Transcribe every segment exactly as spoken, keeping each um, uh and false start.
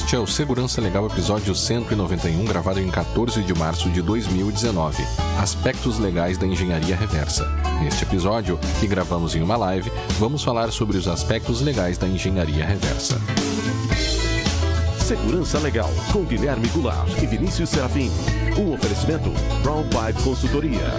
Este é o Segurança Legal, episódio cento e noventa e um, gravado em quatorze de março de dois mil e dezenove. Aspectos legais da engenharia reversa. Neste episódio, que gravamos em uma live, vamos falar sobre os aspectos legais da engenharia reversa. Segurança Legal, com Guilherme Goulart e Vinícius Serafim. Um oferecimento Brown Pipe Consultoria.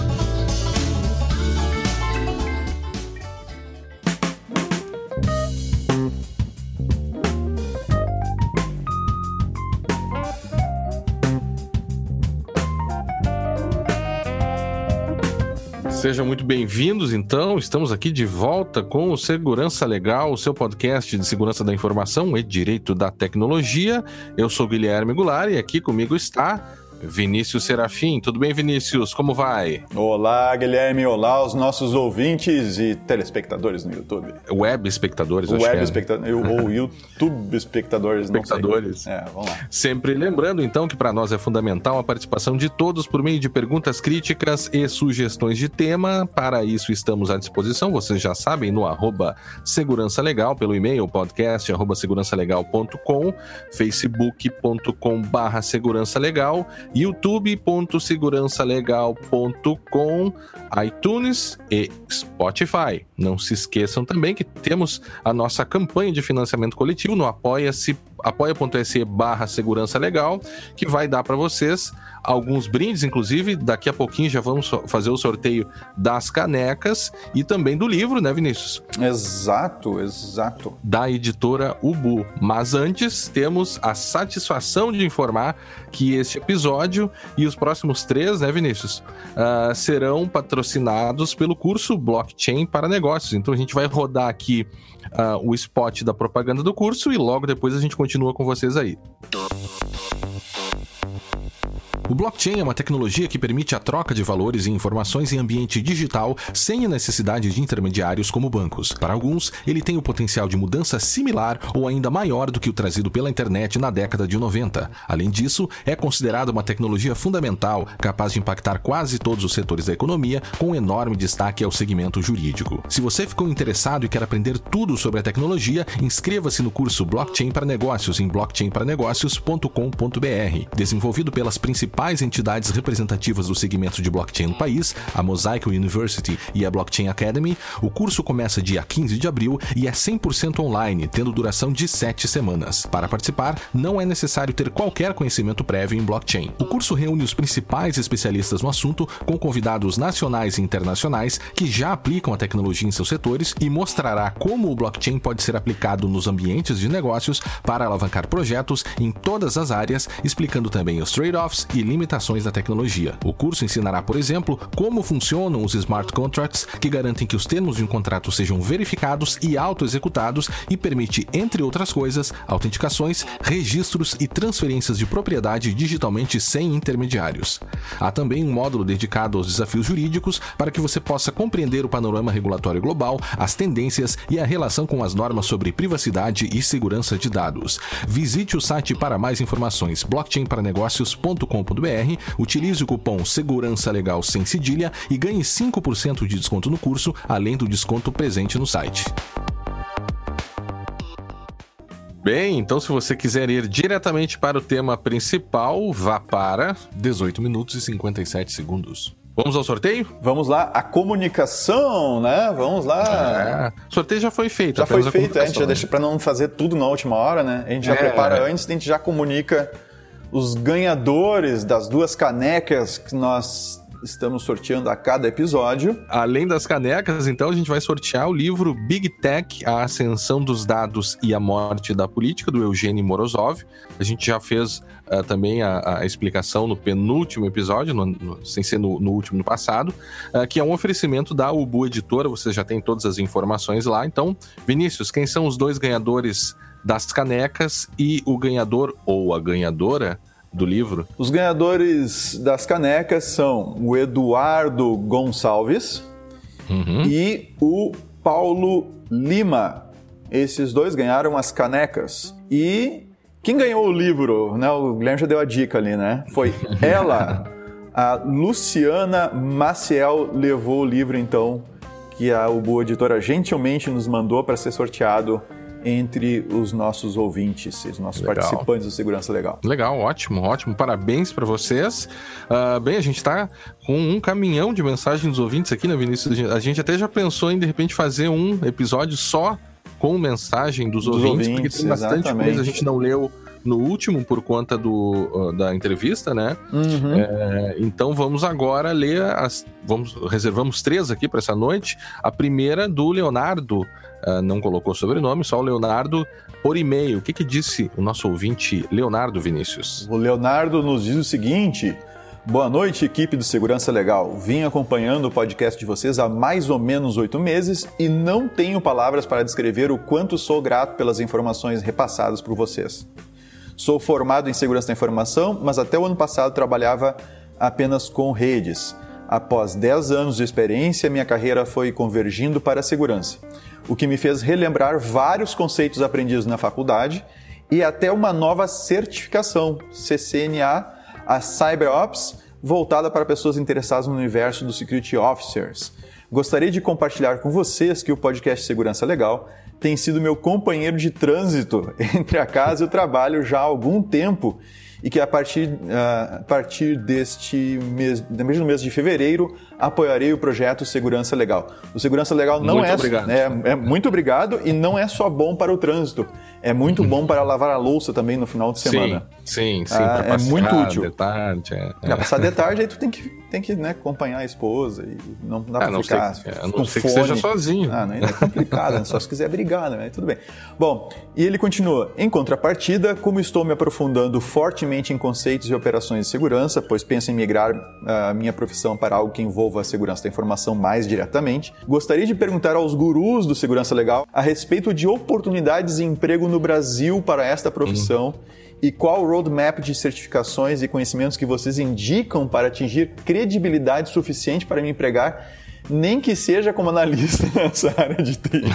Sejam muito bem-vindos, então, estamos aqui de volta com o Segurança Legal, o seu podcast de segurança da informação e direito da tecnologia. Eu sou Guilherme Goulart e aqui comigo está Vinícius Serafim. Tudo bem, Vinícius? Como vai? Olá, Guilherme. Olá, os nossos ouvintes e telespectadores no YouTube. Web espectadores, acho Web que é. espectadores, ou YouTube espectadores, não espectadores. sei. É, vamos lá. Sempre lembrando, então, que para nós é fundamental a participação de todos por meio de perguntas críticas e sugestões de tema. Para isso, estamos à disposição, vocês já sabem, no arroba Segurança Legal, pelo e-mail podcast arroba segurança legal ponto com, facebook ponto com barra segurança legal, youtube ponto segurança legal ponto com, iTunes e Spotify. Não se esqueçam também que temos a nossa campanha de financiamento coletivo no apoia-se apoia.se barra segurança legal, que vai dar para vocês alguns brindes, inclusive daqui a pouquinho já vamos fazer o sorteio das canecas e também do livro, né, Vinícius? Exato, exato. Da editora Ubu. Mas antes temos a satisfação de informar que este episódio e os próximos três, né, Vinícius, uh, serão patrocinados pelo curso Blockchain para Negócios. Então a gente vai rodar aqui uh, o spot da propaganda do curso e logo depois a gente continua com vocês aí. O blockchain é uma tecnologia que permite a troca de valores e informações em ambiente digital sem a necessidade de intermediários como bancos. Para alguns, ele tem o potencial de mudança similar ou ainda maior do que o trazido pela internet na década de noventa. Além disso, é considerado uma tecnologia fundamental, capaz de impactar quase todos os setores da economia, com enorme destaque ao segmento jurídico. Se você ficou interessado e quer aprender tudo sobre a tecnologia, inscreva-se no curso Blockchain para Negócios em blockchain para negócios ponto com ponto b r. Desenvolvido pelas principais entidades representativas do segmento de blockchain no país, a Mosaic University e a Blockchain Academy, o curso começa dia quinze de abril e é cem por cento online, tendo duração de sete semanas. Para participar, não é necessário ter qualquer conhecimento prévio em blockchain. O curso reúne os principais especialistas no assunto, com convidados nacionais e internacionais que já aplicam a tecnologia em seus setores e mostrará como o blockchain pode ser aplicado nos ambientes de negócios para alavancar projetos em todas as áreas, explicando também os trade-offs e limitações da tecnologia. O curso ensinará, por exemplo, como funcionam os smart contracts, que garantem que os termos de um contrato sejam verificados e auto-executados e permite, entre outras coisas, autenticações, registros e transferências de propriedade digitalmente sem intermediários. Há também um módulo dedicado aos desafios jurídicos para que você possa compreender o panorama regulatório global, as tendências e a relação com as normas sobre privacidade e segurança de dados. Visite o site para mais informações, blockchain para negócios ponto com ponto b r, utilize o cupom Segurança Legal sem cedilha e ganhe cinco por cento de desconto no curso, além do desconto presente no site. Bem, então se você quiser ir diretamente para o tema principal, vá para dezoito minutos e cinquenta e sete segundos. Vamos ao sorteio? Vamos lá, a comunicação, né? Vamos lá. É, o sorteio já foi feito. Já foi feito, a, a gente já deixa para não fazer tudo na última hora, né? A gente já é, prepara é. antes, a gente já comunica os ganhadores das duas canecas que nós estamos sorteando a cada episódio. Além das canecas, então, a gente vai sortear o livro Big Tech, a Ascensão dos Dados e a Morte da Política, do Eugênio Morozov. A gente já fez uh, também a, a explicação no penúltimo episódio, no, no, sem ser no, no último, no passado, uh, que é um oferecimento da Ubu Editora. Você já tem todas as informações lá. Então, Vinícius, quem são os dois ganhadores das canecas e o ganhador ou a ganhadora do livro? Os ganhadores das canecas são o Eduardo Gonçalves uhum. e o Paulo Lima. Esses dois ganharam as canecas. E quem ganhou o livro, né? O Guilherme já deu a dica ali, né? Foi ela, a Luciana Maciel, levou o livro, então, que a Ubu Editora gentilmente nos mandou para ser sorteado entre os nossos ouvintes, os nossos Legal. participantes do Segurança Legal. Legal, ótimo, ótimo. Parabéns para vocês. Uh, bem, a gente está com um caminhão de mensagens dos ouvintes aqui, né, Vinícius? A gente até já pensou em, de repente, fazer um episódio só com mensagem dos, dos ouvintes, ouvintes, porque tem bastante exatamente. coisa a gente não leu no último por conta do, uh, da entrevista, né? Uhum. É, então vamos agora ler as... Vamos, reservamos três aqui para essa noite. A primeira do Leonardo, uh, não colocou sobrenome, só o Leonardo por e-mail. O que que disse o nosso ouvinte Leonardo, Vinícius? O Leonardo nos diz o seguinte: boa noite, equipe do Segurança Legal. Vim acompanhando o podcast de vocês há mais ou menos oito meses e não tenho palavras para descrever o quanto sou grato pelas informações repassadas por vocês. Sou formado em segurança da informação, mas até o ano passado trabalhava apenas com redes. Após dez anos de experiência, minha carreira foi convergindo para a segurança, o que me fez relembrar vários conceitos aprendidos na faculdade e até uma nova certificação, C C N A, a CyberOps, voltada para pessoas interessadas no universo dos Security Officers. Gostaria de compartilhar com vocês que o podcast Segurança Legal tem sido meu companheiro de trânsito entre a casa e o trabalho já há algum tempo e que a partir, uh, a partir deste mês, mesmo mês de fevereiro, apoiarei o projeto Segurança Legal. O Segurança Legal não muito é, obrigado. é... É muito obrigado e não é só bom para o trânsito. É muito bom para lavar a louça também no final de semana. Sim, sim, sim. Ah, é muito útil. De tarde, é, é. Passar de tarde, aí tu tem que, tem que né, acompanhar a esposa e não dá pra ah, não ficar sei, a não ser que seja sozinho. Ah, não, é complicado, né? Só se quiser brigar, né? Tudo bem. Bom, e ele continua. Em contrapartida, como estou me aprofundando fortemente em conceitos e operações de segurança, pois penso em migrar a minha profissão para algo que envolva a segurança da informação mais diretamente, gostaria de perguntar aos gurus do Segurança Legal a respeito de oportunidades de emprego no Brasil para esta profissão hum. e qual o roadmap de certificações e conhecimentos que vocês indicam para atingir credibilidade suficiente para me empregar, nem que seja como analista nessa área de T I.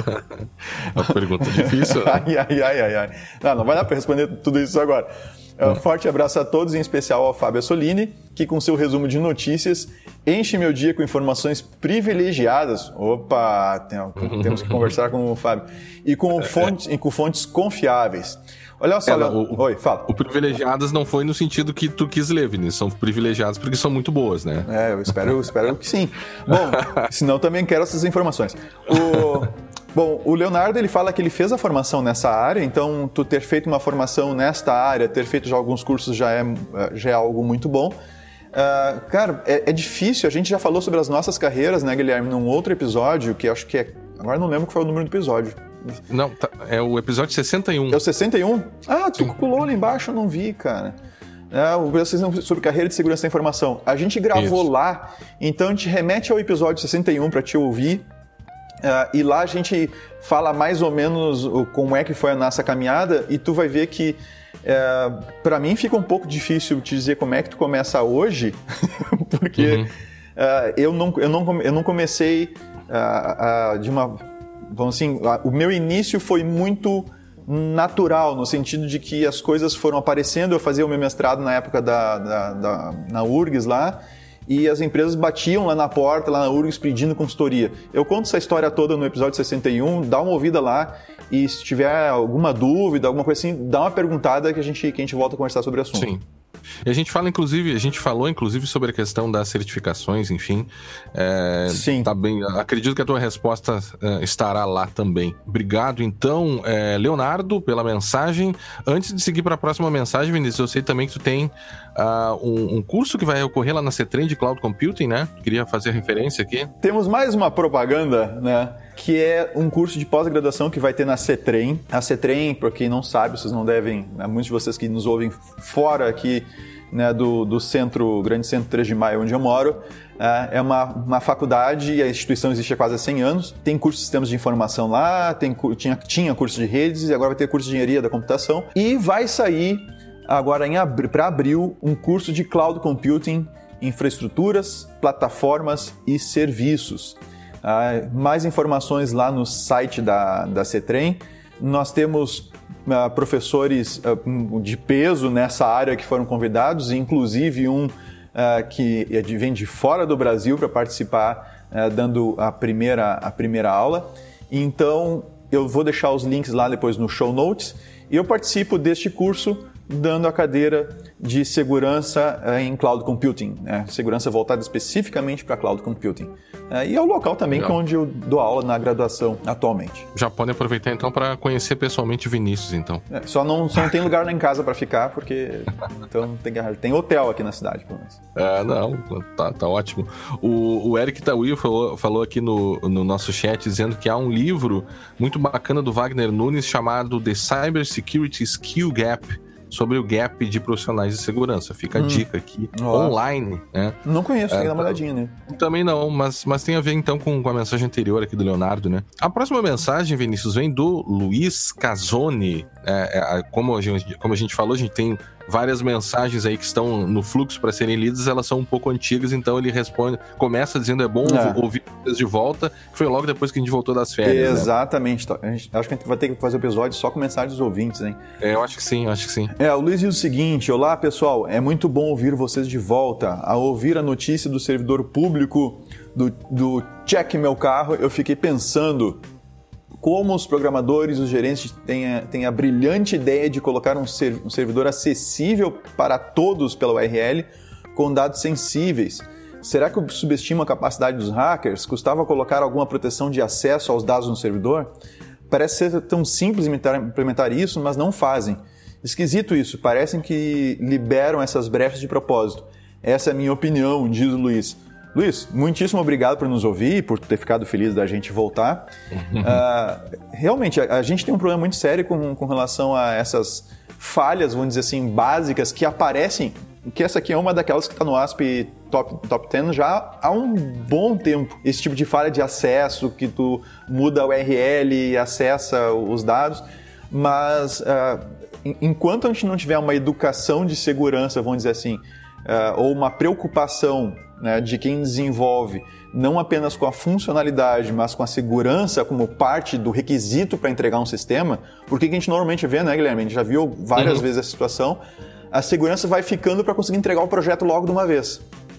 É uma pergunta difícil. ai, ai, ai, ai, ai. Não, não vai dar para responder tudo isso agora. Um forte abraço a todos, em especial ao Fábio Assolini, que com seu resumo de notícias enche meu dia com informações privilegiadas. Opa, tem, temos que conversar com o Fábio. E com fontes, e com fontes confiáveis. Olha só, é, o, Oi, fala. O privilegiadas não foi no sentido que tu quis ler, Vinícius. São privilegiadas porque são muito boas, né? É, eu espero, eu espero que sim. Bom, senão também quero essas informações. O... Bom, o Leonardo ele fala que ele fez a formação nessa área, então tu ter feito uma formação nesta área, ter feito já alguns cursos já é, já é algo muito bom. Uh, cara, é, é difícil, a gente já falou sobre as nossas carreiras, né, Guilherme, num outro episódio, que acho que é... Agora não lembro qual foi o número do episódio. Não, tá, é o episódio sessenta e um. É o sessenta e um? Ah, tu Sim. pulou ali embaixo, eu não vi, cara. É, o episódio sobre carreira de segurança da informação. A gente gravou Isso. lá, então a gente remete ao episódio sessenta e um para te ouvir. Uh, e lá a gente fala mais ou menos o, como é que foi a nossa caminhada e tu vai ver que uh, para mim fica um pouco difícil te dizer como é que tu começa hoje, porque uhum. uh, eu, não, eu, não, eu não comecei uh, uh, de uma... Vamos assim, uh, o meu início foi muito natural, no sentido de que as coisas foram aparecendo. Eu fazia o meu mestrado na época da, da, da, na U R G S lá, e as empresas batiam lá na porta, lá na U R G S, pedindo consultoria. Eu conto essa história toda no episódio sessenta e um, dá uma ouvida lá e se tiver alguma dúvida, alguma coisa assim, dá uma perguntada que a gente, que a gente volta a conversar sobre o assunto. Sim. E a gente fala, inclusive, a gente falou, inclusive, sobre a questão das certificações, enfim. É, Sim. Tá bem, acredito que a tua resposta é, estará lá também. Obrigado, então, é, Leonardo, pela mensagem. Antes de seguir para a próxima mensagem, Vinícius, eu sei também que tu tem uh, um, um curso que vai ocorrer lá na CETRAN de Cloud Computing, né? Queria fazer referência aqui. Temos mais uma propaganda, né? Que é um curso de pós-graduação que vai ter na CETRAN. A CETRAN, para quem não sabe, vocês não devem, né, muitos de vocês que nos ouvem fora aqui, né, do, do centro, grande centro três de maio, onde eu moro, é uma, uma faculdade e a instituição existe há quase cem anos. Tem curso de sistemas de informação lá, tem, tinha, tinha curso de redes e agora vai ter curso de engenharia da computação. E vai sair agora para abril um curso de Cloud Computing, infraestruturas, plataformas e serviços. Uh, mais informações lá no site da, da CETRAN. Nós temos uh, professores uh, de peso nessa área que foram convidados, inclusive um uh, que vem de fora do Brasil para participar, uh, dando a primeira, a primeira aula. Então, eu vou deixar os links lá depois no show notes, e eu participo deste curso dando a cadeira de segurança em Cloud Computing, né? Segurança voltada especificamente para Cloud Computing. É, e é o local também que onde eu dou aula na graduação atualmente. Já podem aproveitar então para conhecer pessoalmente o Vinícius, então. É, só, não, só não tem lugar lá em casa para ficar, porque então tem, tem hotel aqui na cidade, pelo menos. É, não, tá, tá ótimo. O, o Eric Tawil falou, falou aqui no, no nosso chat, dizendo que há um livro muito bacana do Wagner Nunes chamado The Cyber Security Skill Gap, sobre o gap de profissionais de segurança. Fica a hum. dica aqui, Nossa. online, né? Não conheço, é, tem que dar uma olhadinha, né? Também não, mas, mas tem a ver então com, com a mensagem anterior aqui do Leonardo, né? A próxima mensagem, Vinícius, vem do Luiz Casoni. É, é, como, a gente, como a gente falou, a gente tem várias mensagens aí que estão no fluxo para serem lidas, elas são um pouco antigas, então ele responde, começa dizendo é bom é. ouvir vocês de volta, que foi logo depois que a gente voltou das férias. Exatamente, né? A gente, acho que a gente vai ter que fazer o episódio só com mensagens dos ouvintes, hein? É, eu acho que sim, eu acho que sim. É, o Luiz diz o seguinte: olá pessoal, é muito bom ouvir vocês de volta. Ao ouvir a notícia do servidor público do, do Check Meu Carro, eu fiquei pensando como os programadores, os gerentes têm a, têm a brilhante ideia de colocar um, ser, um servidor acessível para todos pela U R L com dados sensíveis. Será que eu subestimo a capacidade dos hackers? Custava colocar alguma proteção de acesso aos dados no servidor? Parece ser tão simples implementar isso, mas não fazem. Esquisito isso, parecem que liberam essas brechas de propósito. Essa é a minha opinião, diz o Luiz. Luiz, muitíssimo obrigado por nos ouvir e por ter ficado feliz da gente voltar. uh, realmente, a, a gente tem um problema muito sério com, com relação a essas falhas, vamos dizer assim, básicas que aparecem, que essa aqui é uma daquelas que está no A S P Top, top dez já há um bom tempo. Esse tipo de falha de acesso, que tu muda a U R L e acessa os dados, mas uh, enquanto a gente não tiver uma educação de segurança, vamos dizer assim, uh, ou uma preocupação, né, de quem desenvolve, não apenas com a funcionalidade, mas com a segurança como parte do requisito para entregar um sistema, porque que a gente normalmente vê, né, Guilherme? A gente já viu várias uhum. vezes essa situação, a segurança vai ficando para conseguir entregar o projeto logo de uma vez.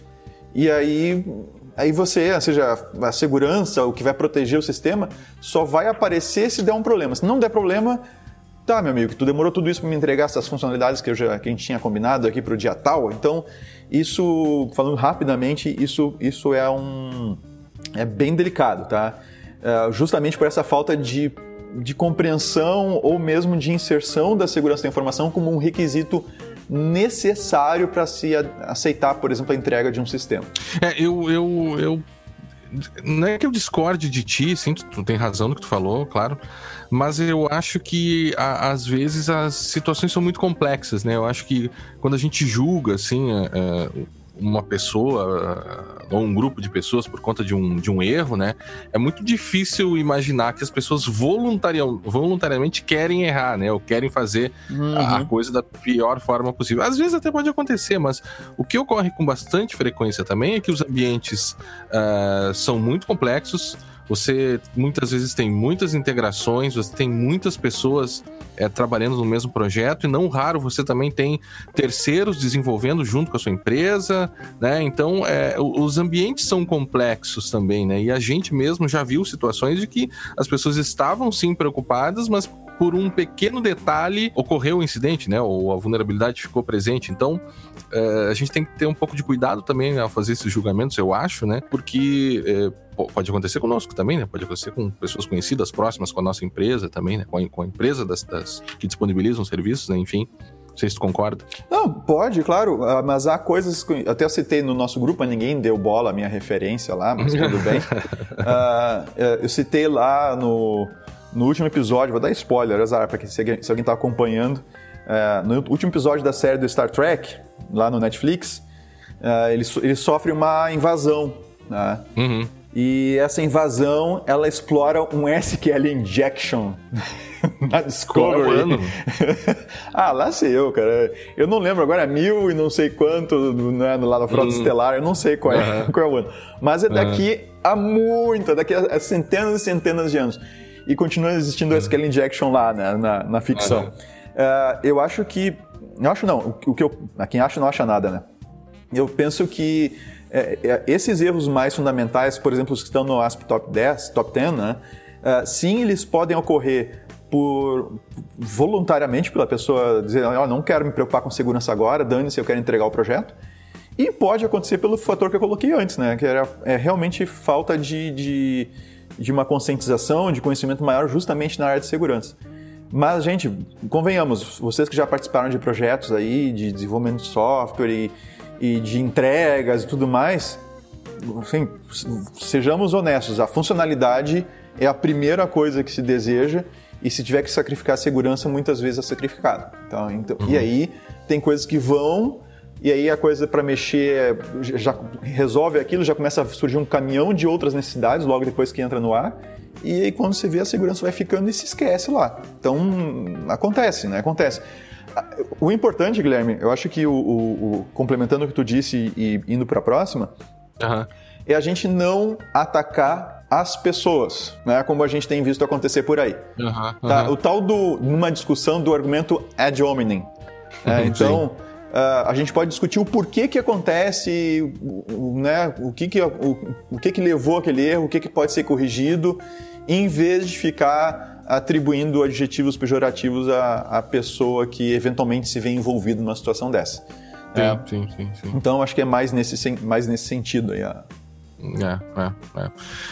E aí, aí você, ou seja, a segurança, o que vai proteger o sistema, só vai aparecer se der um problema. Se não der problema, tá, meu amigo, tu demorou tudo isso para me entregar essas funcionalidades que, eu já, que a gente tinha combinado aqui para o dia tal, então isso, falando rapidamente, isso, isso é, um, é bem delicado, tá? É, justamente por essa falta de, de compreensão ou mesmo de inserção da segurança da informação como um requisito necessário para se aceitar, por exemplo, a entrega de um sistema. É, eu... eu, eu... Não é que eu discorde de ti, sim, tu, tu tem razão no que tu falou, claro, mas eu acho que a, às vezes as situações são muito complexas, né? Eu acho que quando a gente julga, assim, a, a, uma pessoa ou um grupo de pessoas por conta de um, de um erro, né? É muito difícil imaginar que as pessoas voluntariam, voluntariamente querem errar, né? Ou querem fazer uhum. a coisa da pior forma possível. Às vezes até pode acontecer, mas o que ocorre com bastante frequência também é que os ambientes uh, são muito complexos. Você muitas vezes tem muitas integrações, você tem muitas pessoas é, trabalhando no mesmo projeto, e não raro você também tem terceiros desenvolvendo junto com a sua empresa, né? Então é, os ambientes são complexos também, né? E a gente mesmo já viu situações de que as pessoas estavam sim preocupadas, mas por um pequeno detalhe ocorreu o incidente, né? Ou a vulnerabilidade ficou presente. Então é, a gente tem que ter um pouco de cuidado também ao fazer esses julgamentos, eu acho, né? Porque é, pode acontecer conosco também, né? Pode acontecer com pessoas conhecidas, próximas com a nossa empresa também, né? Com a, com a empresa das, das, que disponibilizam serviços, né? Enfim. Não sei se tu concorda. Não, pode, claro, mas há coisas que até eu citei no nosso grupo, ninguém deu bola à minha referência lá, mas tudo bem. uh, eu citei lá no, no último episódio, vou dar spoiler, azar, para que se alguém está acompanhando, uh, no último episódio da série do Star Trek, lá no Netflix, uh, ele, ele sofre uma invasão, né? Uhum. E essa invasão, ela explora um S Q L injection na Discovery. Ah, lá sei eu, cara. Eu não lembro agora, é mil e não sei quanto, né, lá na Frota hum. Estelar, eu não sei qual é, uhum. qual é o ano. Mas é daqui uhum. a muito, daqui a centenas e centenas de anos. E continua existindo o S Q L injection lá, né, na, na ficção. Uhum. Uh, eu acho que... Eu acho não, o que eu... Quem acha não acha nada, né? Eu penso que É, é, esses erros mais fundamentais, por exemplo, os que estão no A S P Top dez, Top dez, né? Uh, sim, eles podem ocorrer por, voluntariamente pela pessoa dizer, oh, não quero me preocupar com segurança agora, dane-se, eu quero entregar o projeto. E pode acontecer pelo fator que eu coloquei antes, né? Que era é, realmente falta de, de, de uma conscientização, de conhecimento maior justamente na área de segurança. Mas, gente, convenhamos, vocês que já participaram de projetos aí, de desenvolvimento de software e, e de entregas e tudo mais, assim, sejamos honestos, a funcionalidade é a primeira coisa que se deseja e se tiver que sacrificar a segurança, muitas vezes é sacrificado. Então, então, uhum. E aí tem coisas que vão, e aí a coisa para mexer já resolve aquilo, já começa a surgir um caminhão de outras necessidades logo depois que entra no ar, e aí quando você vê a segurança vai ficando e se esquece lá. Então, acontece, né? Acontece. O importante, Guilherme, eu acho que o, o, o complementando o que tu disse e, e indo para a próxima, uhum. é a gente não atacar as pessoas, né? Como a gente tem visto acontecer por aí. Uhum, uhum. Tá? O tal do, numa discussão do argumento ad hominem. Né? Então, uh, a gente pode discutir o porquê que acontece, né? o, que que, o, o que que levou aquele erro, o que que pode ser corrigido, em vez de ficar atribuindo adjetivos pejorativos à, à pessoa que eventualmente se vê envolvida numa situação dessa. Sim, é. sim, sim, sim. Então, acho que é mais nesse, mais nesse sentido aí. A... É, é, é.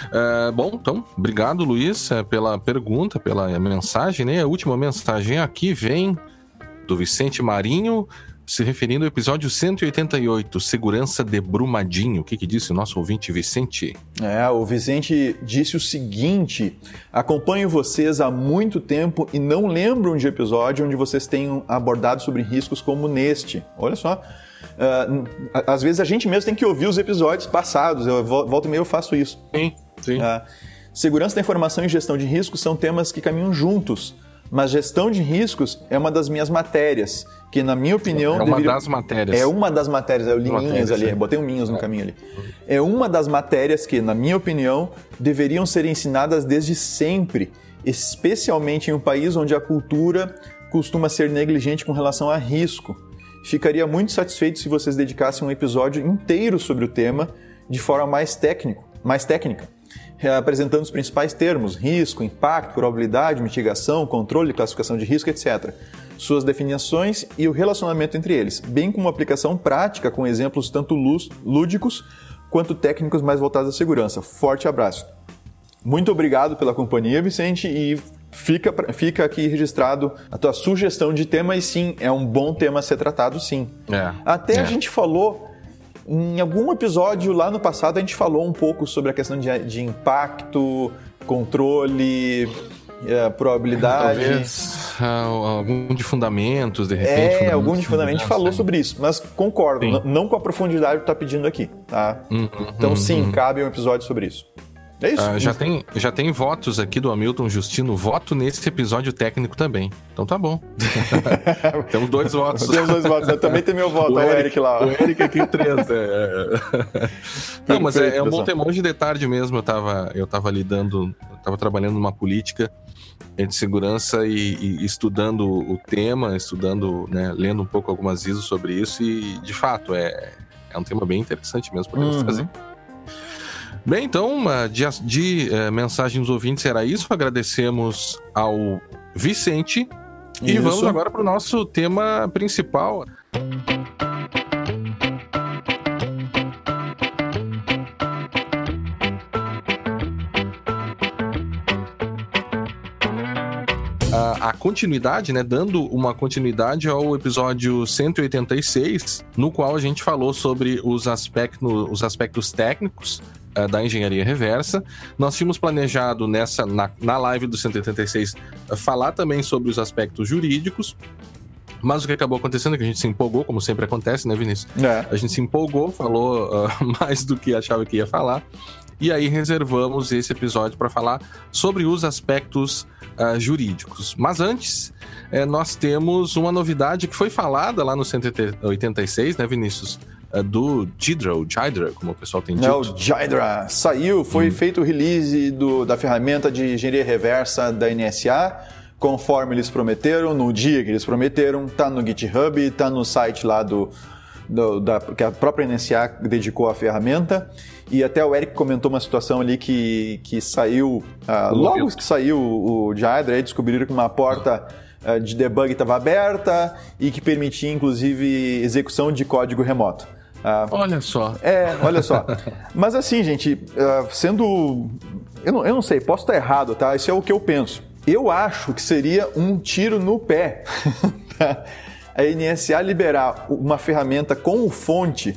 É, bom, então, obrigado, Luiz, pela pergunta, pela mensagem, né? A última mensagem aqui vem do Vicente Marinho, se referindo ao episódio cento e oitenta e oito, Segurança de Brumadinho. O que que disse o nosso ouvinte Vicente? É, o Vicente disse o seguinte: acompanho vocês há muito tempo e não lembro de episódio onde vocês tenham abordado sobre riscos como neste. Olha só. Uh, às vezes a gente mesmo tem que ouvir os episódios passados, eu volto e meio eu faço isso. Sim, sim. Uh, segurança da informação e gestão de riscos são temas que caminham juntos, mas gestão de riscos é uma das minhas matérias, que na minha opinião... É uma deveria... das matérias. É uma das matérias, eu li minhas ali, botei um minhas no caminho ali. É uma das matérias que, na minha opinião, deveriam ser ensinadas desde sempre, especialmente em um país onde a cultura costuma ser negligente com relação a risco. Ficaria muito satisfeito se vocês dedicassem um episódio inteiro sobre o tema de forma mais, técnico, mais técnica, apresentando os principais termos, risco, impacto, probabilidade, mitigação, controle, classificação de risco, etcétera, suas definições e o relacionamento entre eles, bem como uma aplicação prática com exemplos tanto lúdicos quanto técnicos mais voltados à segurança. Forte abraço. Muito obrigado pela companhia, Vicente, e Fica, fica aqui registrado a tua sugestão de tema e sim, é um bom tema a ser tratado, sim. É, Até é. a gente falou, em algum episódio lá no passado, a gente falou um pouco sobre a questão de, de impacto, controle, é, probabilidade. Talvez algum de fundamentos, de repente. É, fundamentos, algum de fundamentos. A gente falou sobre isso, mas concordo, n- não com a profundidade que tu tá pedindo aqui, tá? Uhum, então sim, uhum. cabe um episódio sobre isso. É isso. Uh, já, tem, já tem votos aqui do Hamilton Justino, voto nesse episódio técnico também. Então tá bom. Temos dois votos. Temos dois votos. Eu também tenho meu voto, o, o Eric, Eric lá. O Eric aqui, três. É. Não, mas é, é um bom tema. Hoje de tarde mesmo eu tava, eu tava lidando, eu tava trabalhando numa política de segurança e, e estudando o tema, estudando, né, lendo um pouco algumas I S O sobre isso e, de fato, é, é um tema bem interessante mesmo para uhum. trazer. Bem, então, de, de uh, mensagem dos ouvintes era isso. Agradecemos ao Vicente. Isso. E vamos agora para o nosso tema principal. A, a continuidade, né? Dando uma continuidade ao episódio cento e oitenta e seis, no qual a gente falou sobre os aspectos, os aspectos técnicos da engenharia reversa. Nós tínhamos planejado nessa, na, na live do cento e oitenta e seis falar também sobre os aspectos jurídicos, mas o que acabou acontecendo é que a gente se empolgou, como sempre acontece, né, Vinícius? É. A gente se empolgou, falou uh, mais do que achava que ia falar, e aí reservamos esse episódio para falar sobre os aspectos uh, jurídicos. Mas antes, eh, nós temos uma novidade que foi falada lá no cento e oitenta e seis, né, Vinícius? Do Jidra, o Jidra, como o pessoal tem dito. É, o Jidra saiu, foi hum. feito o release do, da ferramenta de engenharia reversa da N S A, conforme eles prometeram, no dia que eles prometeram, tá no GitHub, tá no site lá do, do, da, que a própria N S A dedicou à ferramenta. E até o Eric comentou uma situação ali que, que saiu, uh, logo que saiu o, o Jhydra, aí descobriram que uma porta uh, de debug estava aberta e que permitia, inclusive, execução de código remoto. Uh, olha só. É, olha só. Mas assim, gente, uh, sendo... Eu não, eu não sei, posso estar errado, tá? Isso é o que eu penso. Eu acho que seria um tiro no pé a N S A liberar uma ferramenta com fonte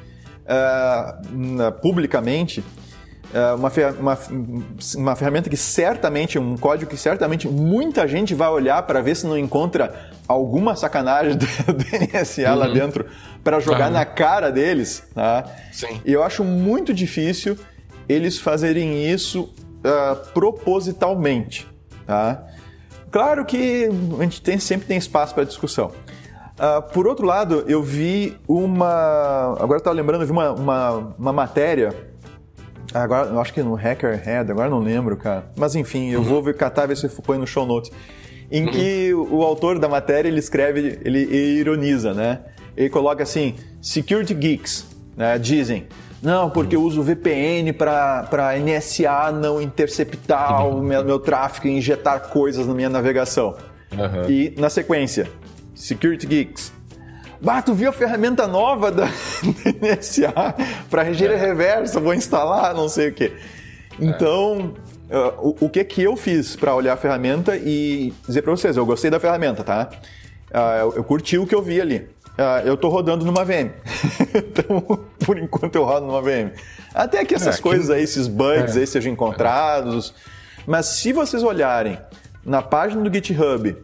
uh, publicamente, uh, uma, fer- uma, uma ferramenta que certamente, um código que certamente muita gente vai olhar para ver se não encontra alguma sacanagem do, do N S A uhum. lá dentro para jogar uhum. na cara deles. Tá? Sim. E eu acho muito difícil eles fazerem isso uh, propositalmente. Tá? Claro que a gente tem, sempre tem espaço para discussão. Uh, por outro lado, eu vi uma... Agora eu estava lembrando, eu vi uma, uma, uma matéria, agora eu acho que no Hackerhead, agora não lembro, cara. Mas enfim, eu uhum. vou ver, catar, ver se eu põe no show notes. Em uhum. que o, o autor da matéria, ele escreve, ele, ele ironiza, né? Ele coloca assim, security geeks, né, dizem, não, porque eu uso V P N para N S A não interceptar o meu, meu tráfego e injetar coisas na minha navegação. Uhum. E, na sequência, Security Geeks. Bah, tu viu a ferramenta nova da, da N S A para engenharia é. reversa, vou instalar, não sei o quê. Então, é. uh, o, o que que eu fiz para olhar a ferramenta e dizer para vocês, eu gostei da ferramenta, tá? Uh, eu, eu curti o que eu vi ali. Uh, eu tô rodando numa V M. Então, por enquanto eu rodo numa V M. Até que essas é, coisas que... aí, esses bugs é. aí sejam encontrados. Mas se vocês olharem na página do GitHub,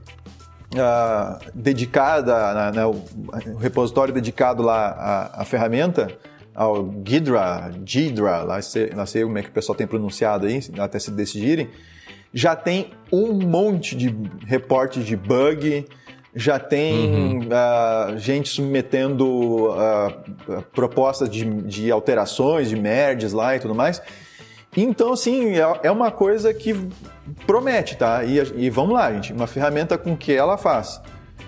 Uh, dedicada, na, na, o repositório dedicado lá à, à ferramenta, ao Ghidra, Ghidra, lá sei, não sei como é que o pessoal tem pronunciado aí, até se decidirem, já tem um monte de reportes de bug, já tem uhum. uh, gente submetendo uh, propostas de, de alterações, de merges lá e tudo mais. Então, assim, é uma coisa que promete, tá? E, e vamos lá, gente, uma ferramenta com que ela faz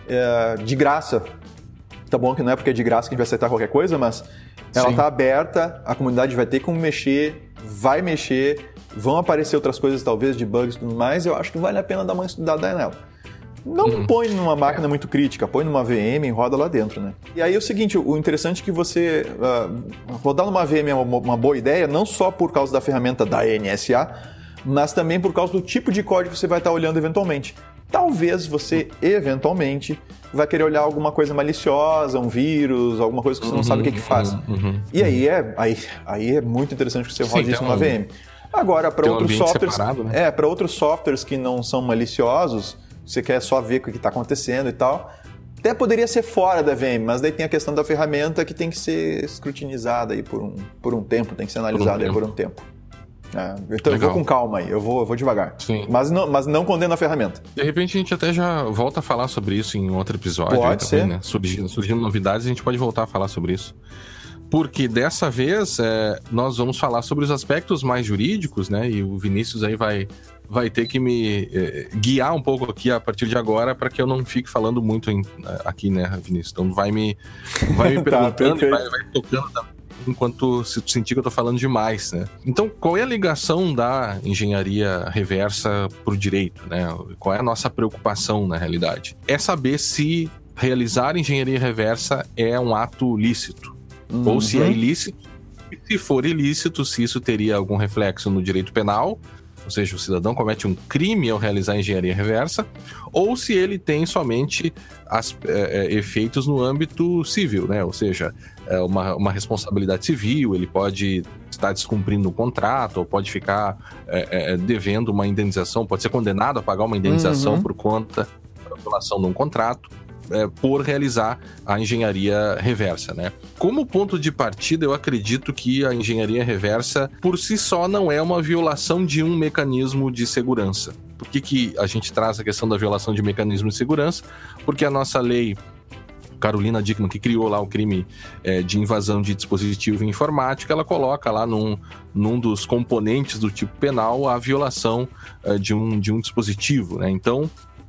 é, de graça. Tá bom que não é porque é de graça que a gente vai aceitar qualquer coisa, mas ela Sim. tá aberta, a comunidade vai ter como mexer, vai mexer, vão aparecer outras coisas, talvez, de bugs e tudo mais, eu acho que vale a pena dar uma estudada nela. Não uhum. põe numa máquina muito crítica, põe numa V M e roda lá dentro, né? E aí é o seguinte, o interessante é que você... Uh, rodar numa V M é uma, uma boa ideia, não só por causa da ferramenta da N S A, mas também por causa do tipo de código que você vai estar olhando eventualmente. Talvez você, eventualmente, vai querer olhar alguma coisa maliciosa, um vírus, alguma coisa que você não uhum, sabe o que, que faz. Uhum, uhum, e aí é, aí, aí é muito interessante que você rode Sim, isso numa um, V M. Agora, para outros um softwares... Separado, né? É, para outros softwares que não são maliciosos... Você quer só ver o que está acontecendo e tal. Até poderia ser fora da V M, mas daí tem a questão da ferramenta que tem que ser escrutinizada aí por um, por um tempo, tem que ser analisada por um aí por um tempo. É, então Legal. eu vou com calma aí, eu vou, eu vou devagar. Sim. Mas não, mas não condeno a ferramenta. De repente a gente até já volta a falar sobre isso em outro episódio. Pode ser. Também, né? surgindo, surgindo novidades, a gente pode voltar a falar sobre isso. Porque dessa vez é, nós vamos falar sobre os aspectos mais jurídicos, né? E o Vinícius aí vai... vai ter que me eh, guiar um pouco aqui a partir de agora para que eu não fique falando muito em, aqui, né, Vinícius? Então vai me, vai me perguntando tá, e vai, vai tocando também, enquanto se sentir que eu tô falando demais, né? Então, qual é a ligação da engenharia reversa pro direito, né? Qual é a nossa preocupação, na realidade? É saber se realizar engenharia reversa é um ato lícito, uhum. ou se é ilícito, e se for ilícito, se isso teria algum reflexo no direito penal, ou seja, o cidadão comete um crime ao realizar engenharia reversa, ou se ele tem somente as, é, efeitos no âmbito civil, né? Ou seja, é uma, uma responsabilidade civil, ele pode estar descumprindo um contrato, ou pode ficar é, é, devendo uma indenização, pode ser condenado a pagar uma indenização uhum. por conta da violação de um contrato. É, por realizar a engenharia reversa, né? Como ponto de partida, eu acredito que a engenharia reversa, por si só, não é uma violação de um mecanismo de segurança. Por que que a gente traz a questão da violação de mecanismo de segurança? Porque a nossa lei Carolina Dickmann, que criou lá o crime é, de invasão de dispositivo informático, ela coloca lá num, num dos componentes do tipo penal a violação é, de, um, de um dispositivo, né? Então,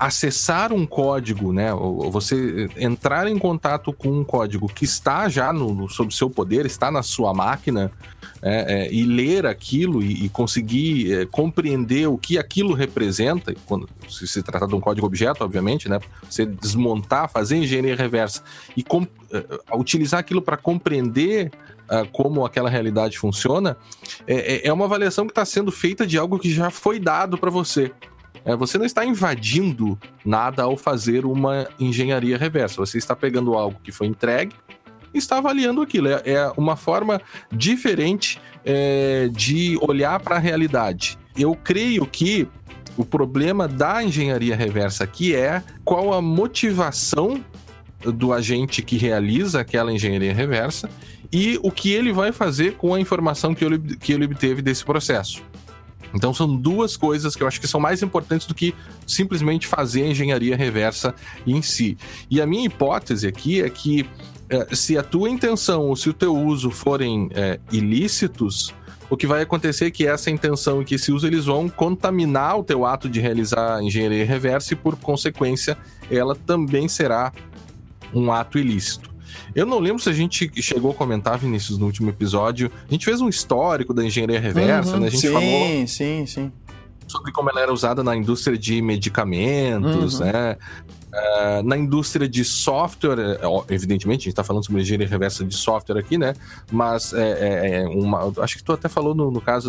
acessar um código, né, ou você entrar em contato com um código que está já no, no, sob seu poder, está na sua máquina, é, é, e ler aquilo e, e conseguir é, compreender o que aquilo representa, quando, se se tratar de um código objeto, obviamente, né, você desmontar, fazer engenharia reversa e com, é, utilizar aquilo para compreender Uh, como aquela realidade funciona, é, é uma avaliação que está sendo feita de algo que já foi dado para você. É, você não está invadindo nada ao fazer uma engenharia reversa. Você está pegando algo que foi entregue e está avaliando aquilo. É, é uma forma diferente é, de olhar para a realidade. Eu creio que o problema da engenharia reversa aqui é qual a motivação do agente que realiza aquela engenharia reversa e o que ele vai fazer com a informação que ele, que ele obteve desse processo. Então são duas coisas que eu acho que são mais importantes do que simplesmente fazer a engenharia reversa em si. E a minha hipótese aqui é que eh, se a tua intenção ou se o teu uso forem eh, ilícitos, o que vai acontecer é que essa intenção e que esse uso eles vão contaminar o teu ato de realizar a engenharia reversa e, por consequência, ela também será um ato ilícito. Eu não lembro se a gente chegou a comentar, Vinícius, no último episódio. A gente fez um histórico da engenharia reversa, uhum, né? A gente sim, falou sim, sim. sobre como ela era usada na indústria de medicamentos, uhum, né? Uh, na indústria de software, evidentemente, a gente está falando sobre engenharia reversa de software aqui, né? Mas é, é uma, acho que tu até falou no, no caso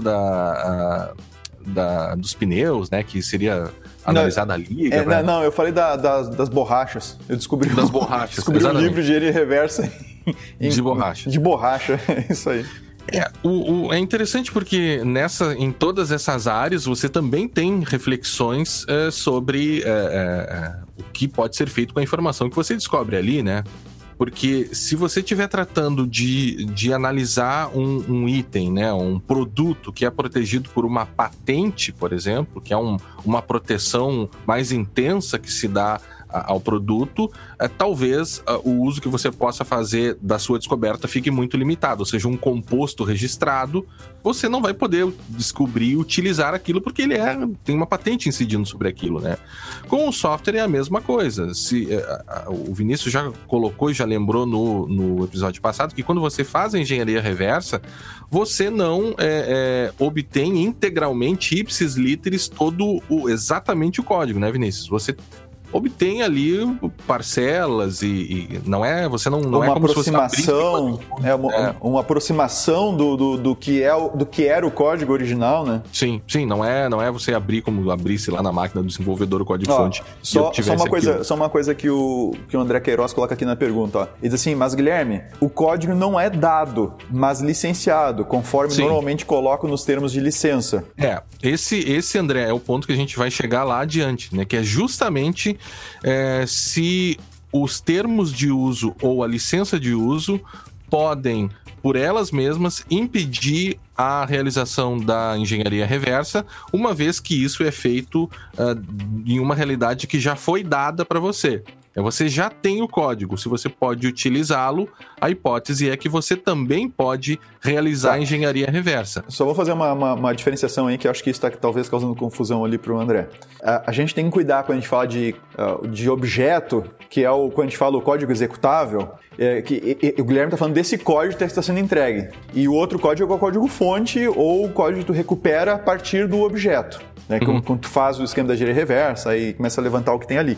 da, a, da, dos pneus, né? Que seria analisada a liga. É, pra... Não, eu falei da, das, das borrachas. Eu descobri das borrachas. Descobri um livro de engenharia reversa em, de borracha. De borracha, isso aí. É, o, o, é interessante porque nessa, em todas essas áreas você também tem reflexões é, sobre é, é, o que pode ser feito com a informação que você descobre ali, né? Porque se você estiver tratando de, de analisar um, um item, né, um produto que é protegido por uma patente, por exemplo, que é um, uma proteção mais intensa que se dá ao produto, é, talvez a, o uso que você possa fazer da sua descoberta fique muito limitado, ou seja, um composto registrado, você não vai poder descobrir e utilizar aquilo porque ele é, tem uma patente incidindo sobre aquilo, né? Com o software é a mesma coisa. Se, a, a, o Vinícius já colocou e já lembrou no, no episódio passado que quando você faz a engenharia reversa, você não é, é, obtém integralmente, ipsis literis, todo o, exatamente o código, né, Vinícius? Você obtém ali parcelas e, e não é, você não, não uma é como aproximação, se fosse é uma, é uma aproximação do, do, do, que é, do que era o código original, né? Sim, sim, não é, não é você abrir como abrisse lá na máquina do desenvolvedor o código-fonte. Só, só, uma coisa, só uma coisa que o, que o André Queiroz coloca aqui na pergunta, ó. Ele diz assim, mas Guilherme, o código não é dado, mas licenciado, conforme sim. normalmente coloco nos termos de licença. É, esse, esse André, é o ponto que a gente vai chegar lá adiante, né? Que é justamente É, se os termos de uso ou a licença de uso podem, por elas mesmas, impedir a realização da engenharia reversa, uma vez que isso é feito uh, em uma realidade que já foi dada para você. Você já tem o código, se você pode utilizá-lo, a hipótese é que você também pode realizar tá. a engenharia reversa. Só vou fazer uma, uma, uma diferenciação aí, que eu acho que isso está talvez causando confusão ali para o André. A, a gente tem que cuidar quando a gente fala de, uh, de objeto, que é o, quando a gente fala o código executável, é, que e, e, o Guilherme está falando desse código que está sendo entregue. E o outro código é o código fonte ou o código que tu recupera a partir do objeto. Né? Uhum. Quando tu faz o esquema da engenharia reversa e começa a levantar o que tem ali.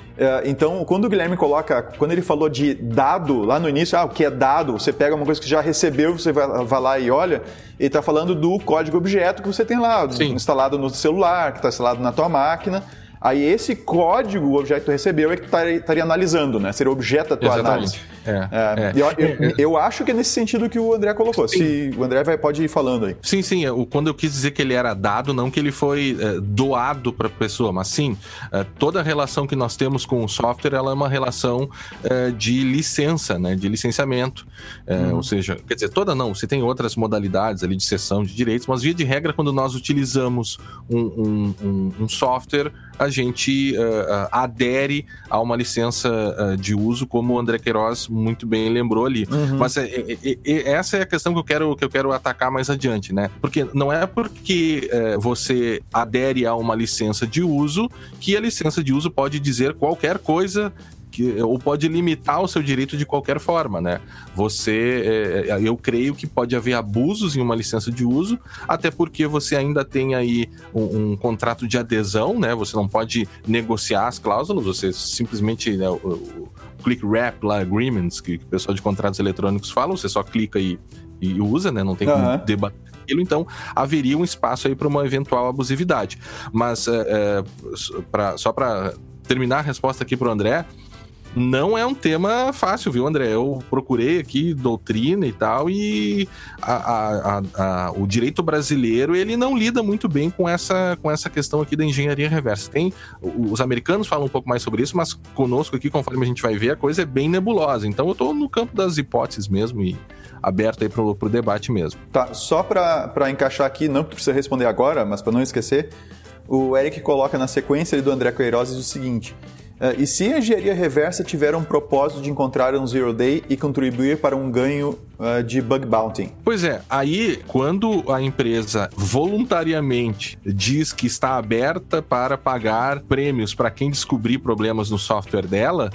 Então, quando o Guilherme coloca, quando ele falou de dado, lá no início, ah, o que é dado? Você pega uma coisa que já recebeu, você vai, vai lá e olha, ele está falando do código objeto que você tem lá, Sim. instalado no celular, que está instalado na tua máquina. Aí esse código, o objeto que tu recebeu, é que tu estaria analisando, né? Seria o objeto da tua Exatamente. análise. É, é. Eu, eu, eu acho que é nesse sentido que o André colocou. Sim. Se o André vai, pode ir falando aí. Sim, sim. Quando eu quis dizer que ele era dado, não que ele foi é, doado para a pessoa, mas sim, é, toda a relação que nós temos com o software, ela é uma relação é, de licença, né? De licenciamento. É, hum. Ou seja, quer dizer, toda não. Você tem outras modalidades ali de cessão de direitos, mas via de regra, quando nós utilizamos um, um, um, um software, a gente uh, adere a uma licença uh, de uso, como o André Queiroz muito bem lembrou ali. Uhum. Mas é, é, é, essa é a questão que eu quero, que eu quero atacar mais adiante, né? Porque não é porque uh, você adere a uma licença de uso que a licença de uso pode dizer qualquer coisa que, ou pode limitar o seu direito de qualquer forma, né? Você, é, eu creio que pode haver abusos em uma licença de uso, até porque você ainda tem aí um, um contrato de adesão, né? Você não pode negociar as cláusulas, você simplesmente, né, o, o click wrap lá, agreements, que, que o pessoal de contratos eletrônicos fala, você só clica e, e usa, né? Não tem como uhum. debater. Então, haveria um espaço aí para uma eventual abusividade. Mas, é, é, pra, só para terminar a resposta aqui para o André, não é um tema fácil, viu, André? Eu procurei aqui doutrina e tal, e a, a, a, a, o direito brasileiro, ele não lida muito bem com essa, com essa questão aqui da engenharia reversa. Tem, os americanos falam um pouco mais sobre isso, mas conosco aqui, conforme a gente vai ver, a coisa é bem nebulosa. Então eu tô no campo das hipóteses mesmo e aberto aí pro, pro debate mesmo. Tá, só para encaixar aqui, não que tu precisa responder agora, mas para não esquecer, o Eric coloca na sequência do André Queiroz o seguinte: Uh, e se a engenharia reversa tiver um propósito de encontrar um zero day e contribuir para um ganho uh, de bug bounty? Pois é, aí quando a empresa voluntariamente diz que está aberta para pagar prêmios para quem descobrir problemas no software dela,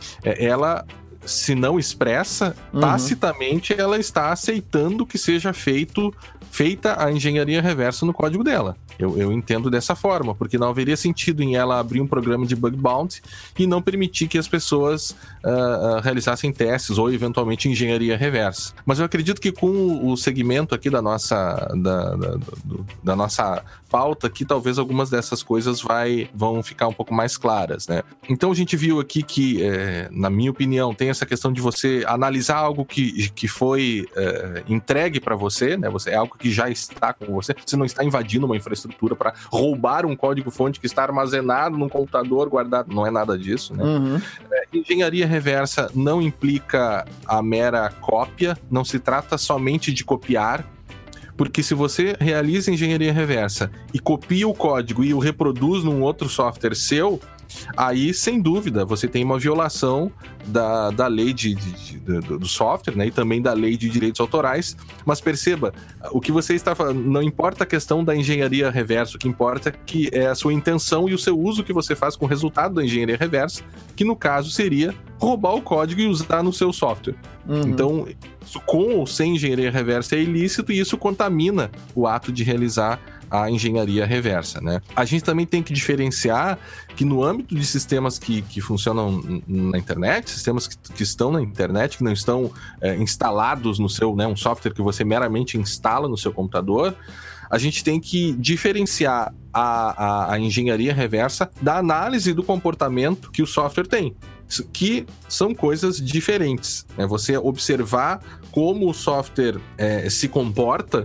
ela, se não expressa, uhum. tacitamente ela está aceitando que seja feito, feita a engenharia reversa no código dela. Eu, eu entendo dessa forma, porque não haveria sentido em ela abrir um programa de bug bounty e não permitir que as pessoas uh, uh, realizassem testes ou, eventualmente, engenharia reversa. Mas eu acredito que com o segmento aqui da nossa, da, da, do, da nossa pauta aqui, talvez algumas dessas coisas vai, vão ficar um pouco mais claras, né? Então a gente viu aqui que, é, na minha opinião, tem essa questão de você analisar algo que, que foi é, entregue para você, né? Você, é algo que já está com você, você não está invadindo uma infraestrutura para roubar um código-fonte que está armazenado num computador guardado, não é nada disso, né? Uhum. É, engenharia reversa não implica a mera cópia, não se trata somente de copiar, porque se você realiza engenharia reversa e copia o código e o reproduz num outro software seu, aí, sem dúvida, você tem uma violação da, da lei de, de, de, do, do software, né? E também da lei de direitos autorais. Mas perceba, o que você está falando, não importa a questão da engenharia reversa, o que importa é que é a sua intenção e o seu uso que você faz com o resultado da engenharia reversa, que no caso seria roubar o código e usar no seu software. Uhum. Então, isso com ou sem engenharia reversa é ilícito e isso contamina o ato de realizar a engenharia reversa, né? A gente também tem que diferenciar que no âmbito de sistemas que, que funcionam na internet, sistemas que, que estão na internet, que não estão é, instalados no seu, né, um software que você meramente instala no seu computador, a gente tem que diferenciar a, a, a engenharia reversa da análise do comportamento que o software tem, que são coisas diferentes, né? Você observar como o software é, se comporta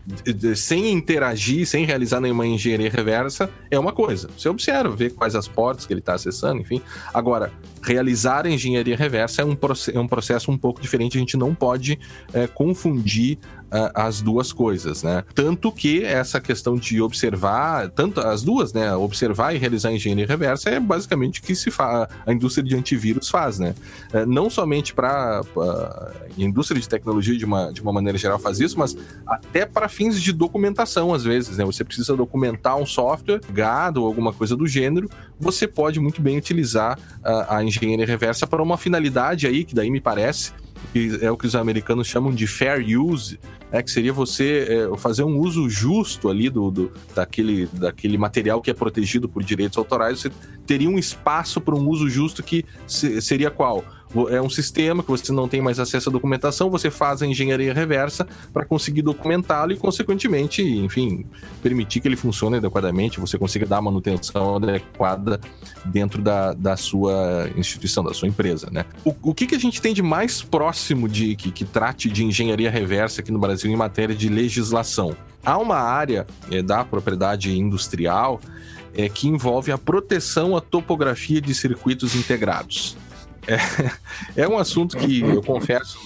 sem interagir, sem realizar nenhuma engenharia reversa, é uma coisa. Você observa, vê quais as portas que ele está acessando, enfim. Agora, realizar a engenharia reversa é um, é um processo um pouco diferente, a gente não pode é, confundir uh, as duas coisas, né? Tanto que essa questão de observar, tanto as duas, né? Observar e realizar a engenharia reversa é basicamente o que se fa- a indústria de antivírus faz, né? Uh, não somente para a indústria de tecnologia de uma, de uma maneira geral faz isso, mas até para fins de documentação, às vezes, né? Você precisa documentar um software, gado ou alguma coisa do gênero, você pode muito bem utilizar uh, a engenharia reversa para uma finalidade aí, que daí me parece, que é o que os americanos chamam de fair use, é, que seria você é, fazer um uso justo ali do, do, daquele, daquele material que é protegido por direitos autorais. Você teria um espaço para um uso justo que se, seria qual? É um sistema que você não tem mais acesso à documentação, você faz a engenharia reversa para conseguir documentá-lo e, consequentemente, enfim, permitir que ele funcione adequadamente, você consiga dar a manutenção adequada dentro da, da sua instituição, da sua empresa, né? O, o que, que a gente tem de mais próximo de que, que trate de engenharia reversa aqui no Brasil em matéria de legislação? Há uma área é, da propriedade industrial é, que envolve a proteção à topografia de circuitos integrados. É, é um assunto que, eu confesso, não,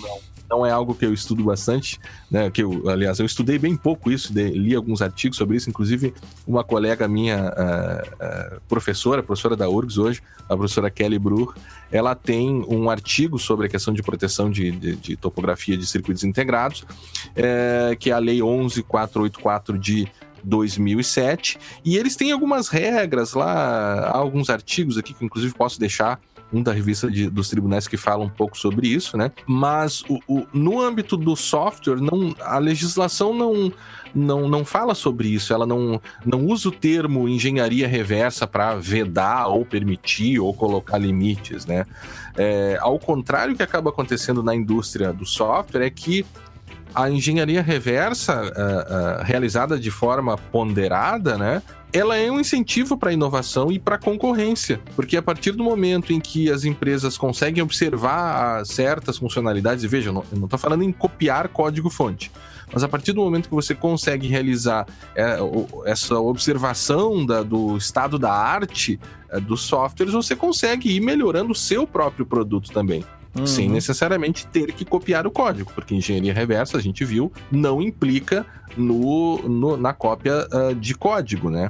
não é algo que eu estudo bastante, né? Que eu, aliás, eu estudei bem pouco isso, de, li alguns artigos sobre isso, inclusive uma colega minha, uh, uh, professora, professora da U R G S hoje, a professora Kelly Bruch, ela tem um artigo sobre a questão de proteção de, de, de topografia de circuitos integrados, é, que é a Lei onze mil quatrocentos e oitenta e quatro de dois mil e sete, e eles têm algumas regras lá, há alguns artigos aqui que inclusive posso deixar, um da revista de, dos tribunais que fala um pouco sobre isso, né? Mas o, o, no âmbito do software, não, a legislação não, não, não fala sobre isso, ela não, não usa o termo engenharia reversa para vedar ou permitir ou colocar limites, né? É, ao contrário, o que acaba acontecendo na indústria do software é que a engenharia reversa, uh, uh, realizada de forma ponderada, né, ela é um incentivo para a inovação e para a concorrência, porque a partir do momento em que as empresas conseguem observar certas funcionalidades, e veja, eu não estou falando em copiar código-fonte, mas a partir do momento que você consegue realizar é, essa observação da, do estado da arte é, dos softwares, você consegue ir melhorando o seu próprio produto também. Uhum. Sem necessariamente ter que copiar o código, porque engenharia reversa, a gente viu, não implica no, no, na cópia uh, de código, né?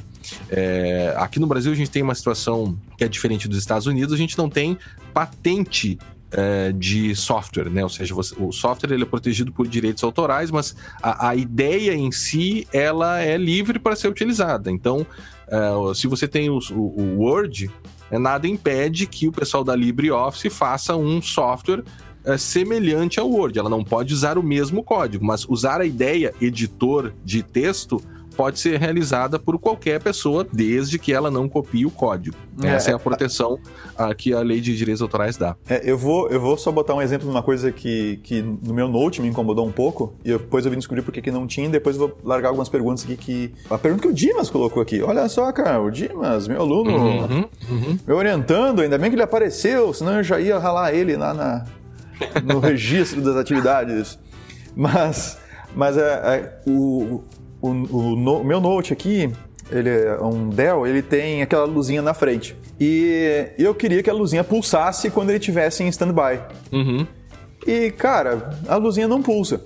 É, aqui no Brasil a gente tem uma situação que é diferente dos Estados Unidos, a gente não tem patente uh, de software, né? Ou seja, você, o software ele é protegido por direitos autorais, mas a, a ideia em si, ela é livre para ser utilizada. Então, uh, se você tem o, o, o Word, nada impede que o pessoal da LibreOffice faça um software é, semelhante ao Word. Ela não pode usar o mesmo código, mas usar a ideia editor de texto pode ser realizada por qualquer pessoa, desde que ela não copie o código. É, Essa é a proteção a, que a lei de direitos autorais dá. É, eu, vou, eu vou só botar um exemplo de uma coisa que, que no meu Note me incomodou um pouco, e depois eu vim descobrir por que não tinha, e depois eu vou largar algumas perguntas aqui que... A pergunta que o Dimas colocou aqui. Olha só, cara, o Dimas, meu aluno, uhum, uhum. me orientando, ainda bem que ele apareceu, senão eu já ia ralar ele lá na, no registro das atividades. Mas, mas é, é, o... O, o, o meu Note aqui, ele é um Dell, ele tem aquela luzinha na frente. E eu queria que a luzinha pulsasse quando ele estivesse em stand-by. Uhum. E, cara, a luzinha não pulsa.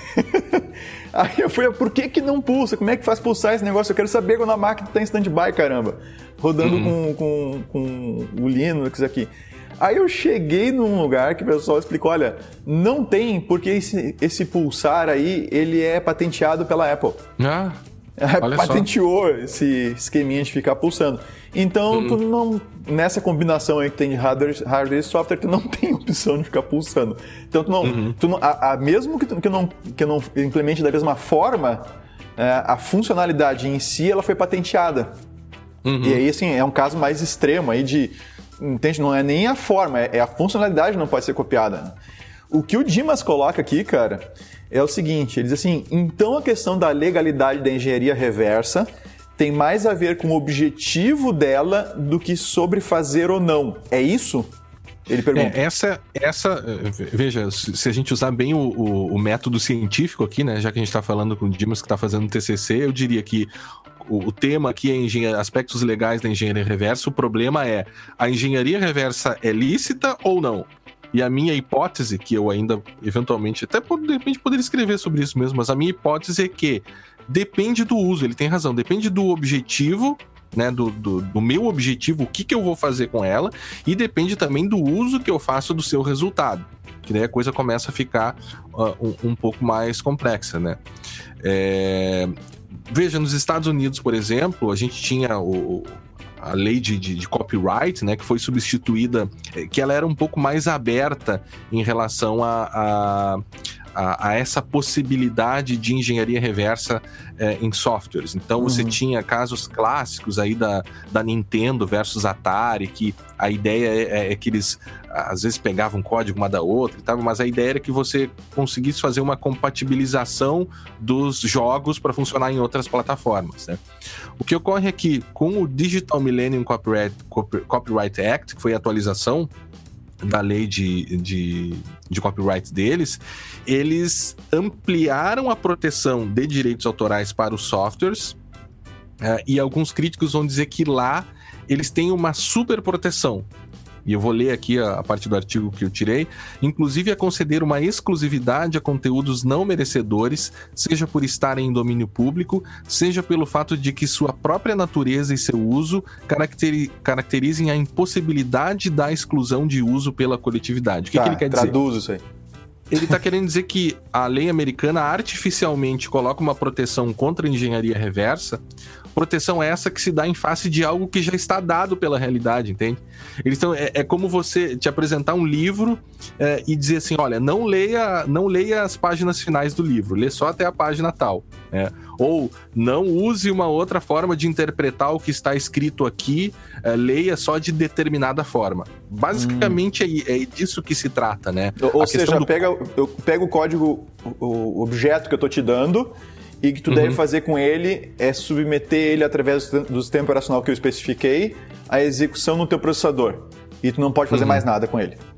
Aí eu fui, por que que não pulsa? Como é que faz pulsar esse negócio? Eu quero saber quando a máquina está em stand-by, caramba. Rodando uhum. com, com, com o Linux aqui. Aí eu cheguei num lugar que o pessoal explicou, olha, não tem, porque esse, esse pulsar aí, ele é patenteado pela Apple. Ah, olha patenteou só. Esse esqueminha de ficar pulsando. Então, uhum. tu não, nessa combinação aí que tem de hardware, hardware e software, tu não tem opção de ficar pulsando. Então, tu não, uhum. tu não, a, a, mesmo que tu que não, que não implemente da mesma forma, é, a funcionalidade em si, ela foi patenteada. Uhum. E aí, assim, é um caso mais extremo aí de... Entende? Não é nem a forma, é a funcionalidade que não pode ser copiada. O que o Dimas coloca aqui, cara, é o seguinte, ele diz assim, então a questão da legalidade da engenharia reversa tem mais a ver com o objetivo dela do que sobre fazer ou não. É isso? Ele pergunta. É, essa, essa, veja, se a gente usar bem o, o, o método científico aqui, né, já que a gente está falando com o Dimas que está fazendo o T C C, eu diria que o, o tema aqui é engenharia, aspectos legais da engenharia reversa. O problema é, a engenharia reversa é lícita ou não? E a minha hipótese, que eu ainda, eventualmente, até de repente poderia escrever sobre isso mesmo, mas a minha hipótese é que depende do uso, ele tem razão, depende do objetivo, né, do, do, do meu objetivo, o que, que eu vou fazer com ela, e depende também do uso que eu faço do seu resultado, que daí a coisa começa a ficar uh, um, um pouco mais complexa, né? É... Veja, nos Estados Unidos, por exemplo, a gente tinha o, a lei de, de, de copyright, né, que foi substituída, que ela era um pouco mais aberta em relação a... a A, a essa possibilidade de engenharia reversa é, em softwares. Então você uhum. tinha casos clássicos aí da, da Nintendo versus Atari, que a ideia é, é que eles às vezes pegavam código uma da outra e tal, mas a ideia era que você conseguisse fazer uma compatibilização dos jogos para funcionar em outras plataformas, né? O que ocorre é que com o Digital Millennium Copyright, Copyright Act, que foi a atualização da lei de, de, de copyright deles, eles ampliaram a proteção de direitos autorais para os softwares, uh, e alguns críticos vão dizer que lá eles têm uma super proteção. e eu vou ler aqui a, a parte do artigo que eu tirei, inclusive a conceder uma exclusividade a conteúdos não merecedores, seja por estarem em domínio público, seja pelo fato de que sua própria natureza e seu uso caracteri- caracterizem a impossibilidade da exclusão de uso pela coletividade. O que, tá, que ele quer dizer? Traduz isso aí. Ele está querendo dizer que a lei americana artificialmente coloca uma proteção contra a engenharia reversa, proteção essa que se dá em face de algo que já está dado pela realidade, entende? Eles tão, é, é como você te apresentar um livro é, e dizer assim, olha, não leia, não leia as páginas finais do livro, lê só até a página tal. É. Ou não use uma outra forma de interpretar o que está escrito aqui, é, leia só de determinada forma. Basicamente hum. é, é disso que se trata, né? Ou a seja, do... pega, eu pego o código, o objeto que eu estou te dando, e que tu uhum. deve fazer com ele é submeter ele, através do sistema operacional que eu especifiquei, à execução no teu processador. E tu não pode fazer uhum. mais nada com ele.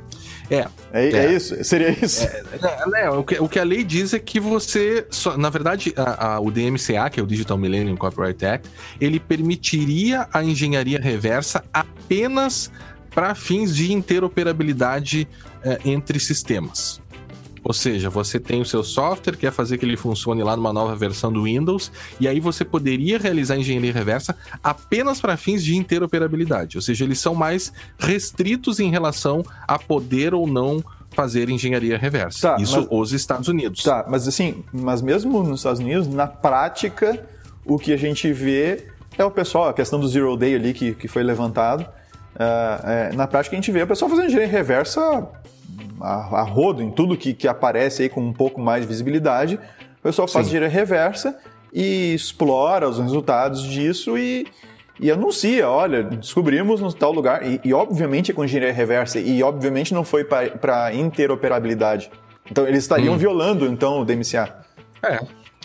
É. É, é. é isso? Seria isso? É, é, é, o, que, o que a lei diz é que você... Só, na verdade, a, a, o D M C A, que é o Digital Millennium Copyright Act, ele permitiria a engenharia reversa apenas para fins de interoperabilidade é, entre sistemas. Ou seja, você tem o seu software, quer fazer que ele funcione lá numa nova versão do Windows, e aí você poderia realizar engenharia reversa apenas para fins de interoperabilidade. Ou seja, eles são mais restritos em relação a poder ou não fazer engenharia reversa. Tá, Isso mas, os Estados Unidos. Tá, mas assim, mas mesmo nos Estados Unidos, na prática, o que a gente vê é o pessoal, a questão do Zero Day ali que, que foi levantado, uh, é, na prática a gente vê o pessoal fazendo engenharia reversa a, a rodo, em tudo que, que aparece aí com um pouco mais de visibilidade, o pessoal faz engenharia reversa e explora os resultados disso e, e anuncia, olha, descobrimos no tal lugar, e, e obviamente é com engenharia reversa, e obviamente não foi para interoperabilidade. Então eles estariam hum. violando então o D M C A. É.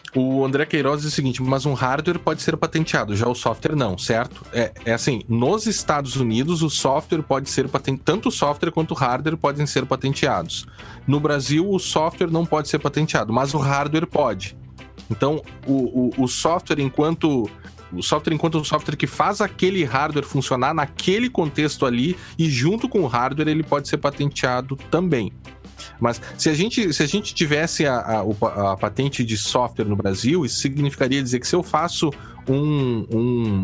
O André Queiroz diz o seguinte, mas um hardware pode ser patenteado, já o software não, certo? É, é assim, nos Estados Unidos o software pode ser patenteado, tanto o software quanto o hardware podem ser patenteados. No Brasil o software não pode ser patenteado, mas o hardware pode. Então o, o, o software enquanto... O software enquanto o software que faz aquele hardware funcionar naquele contexto ali, e junto com o hardware ele pode ser patenteado também. Mas se a gente, se a gente tivesse a, a, a patente de software no Brasil, isso significaria dizer que se eu faço um, um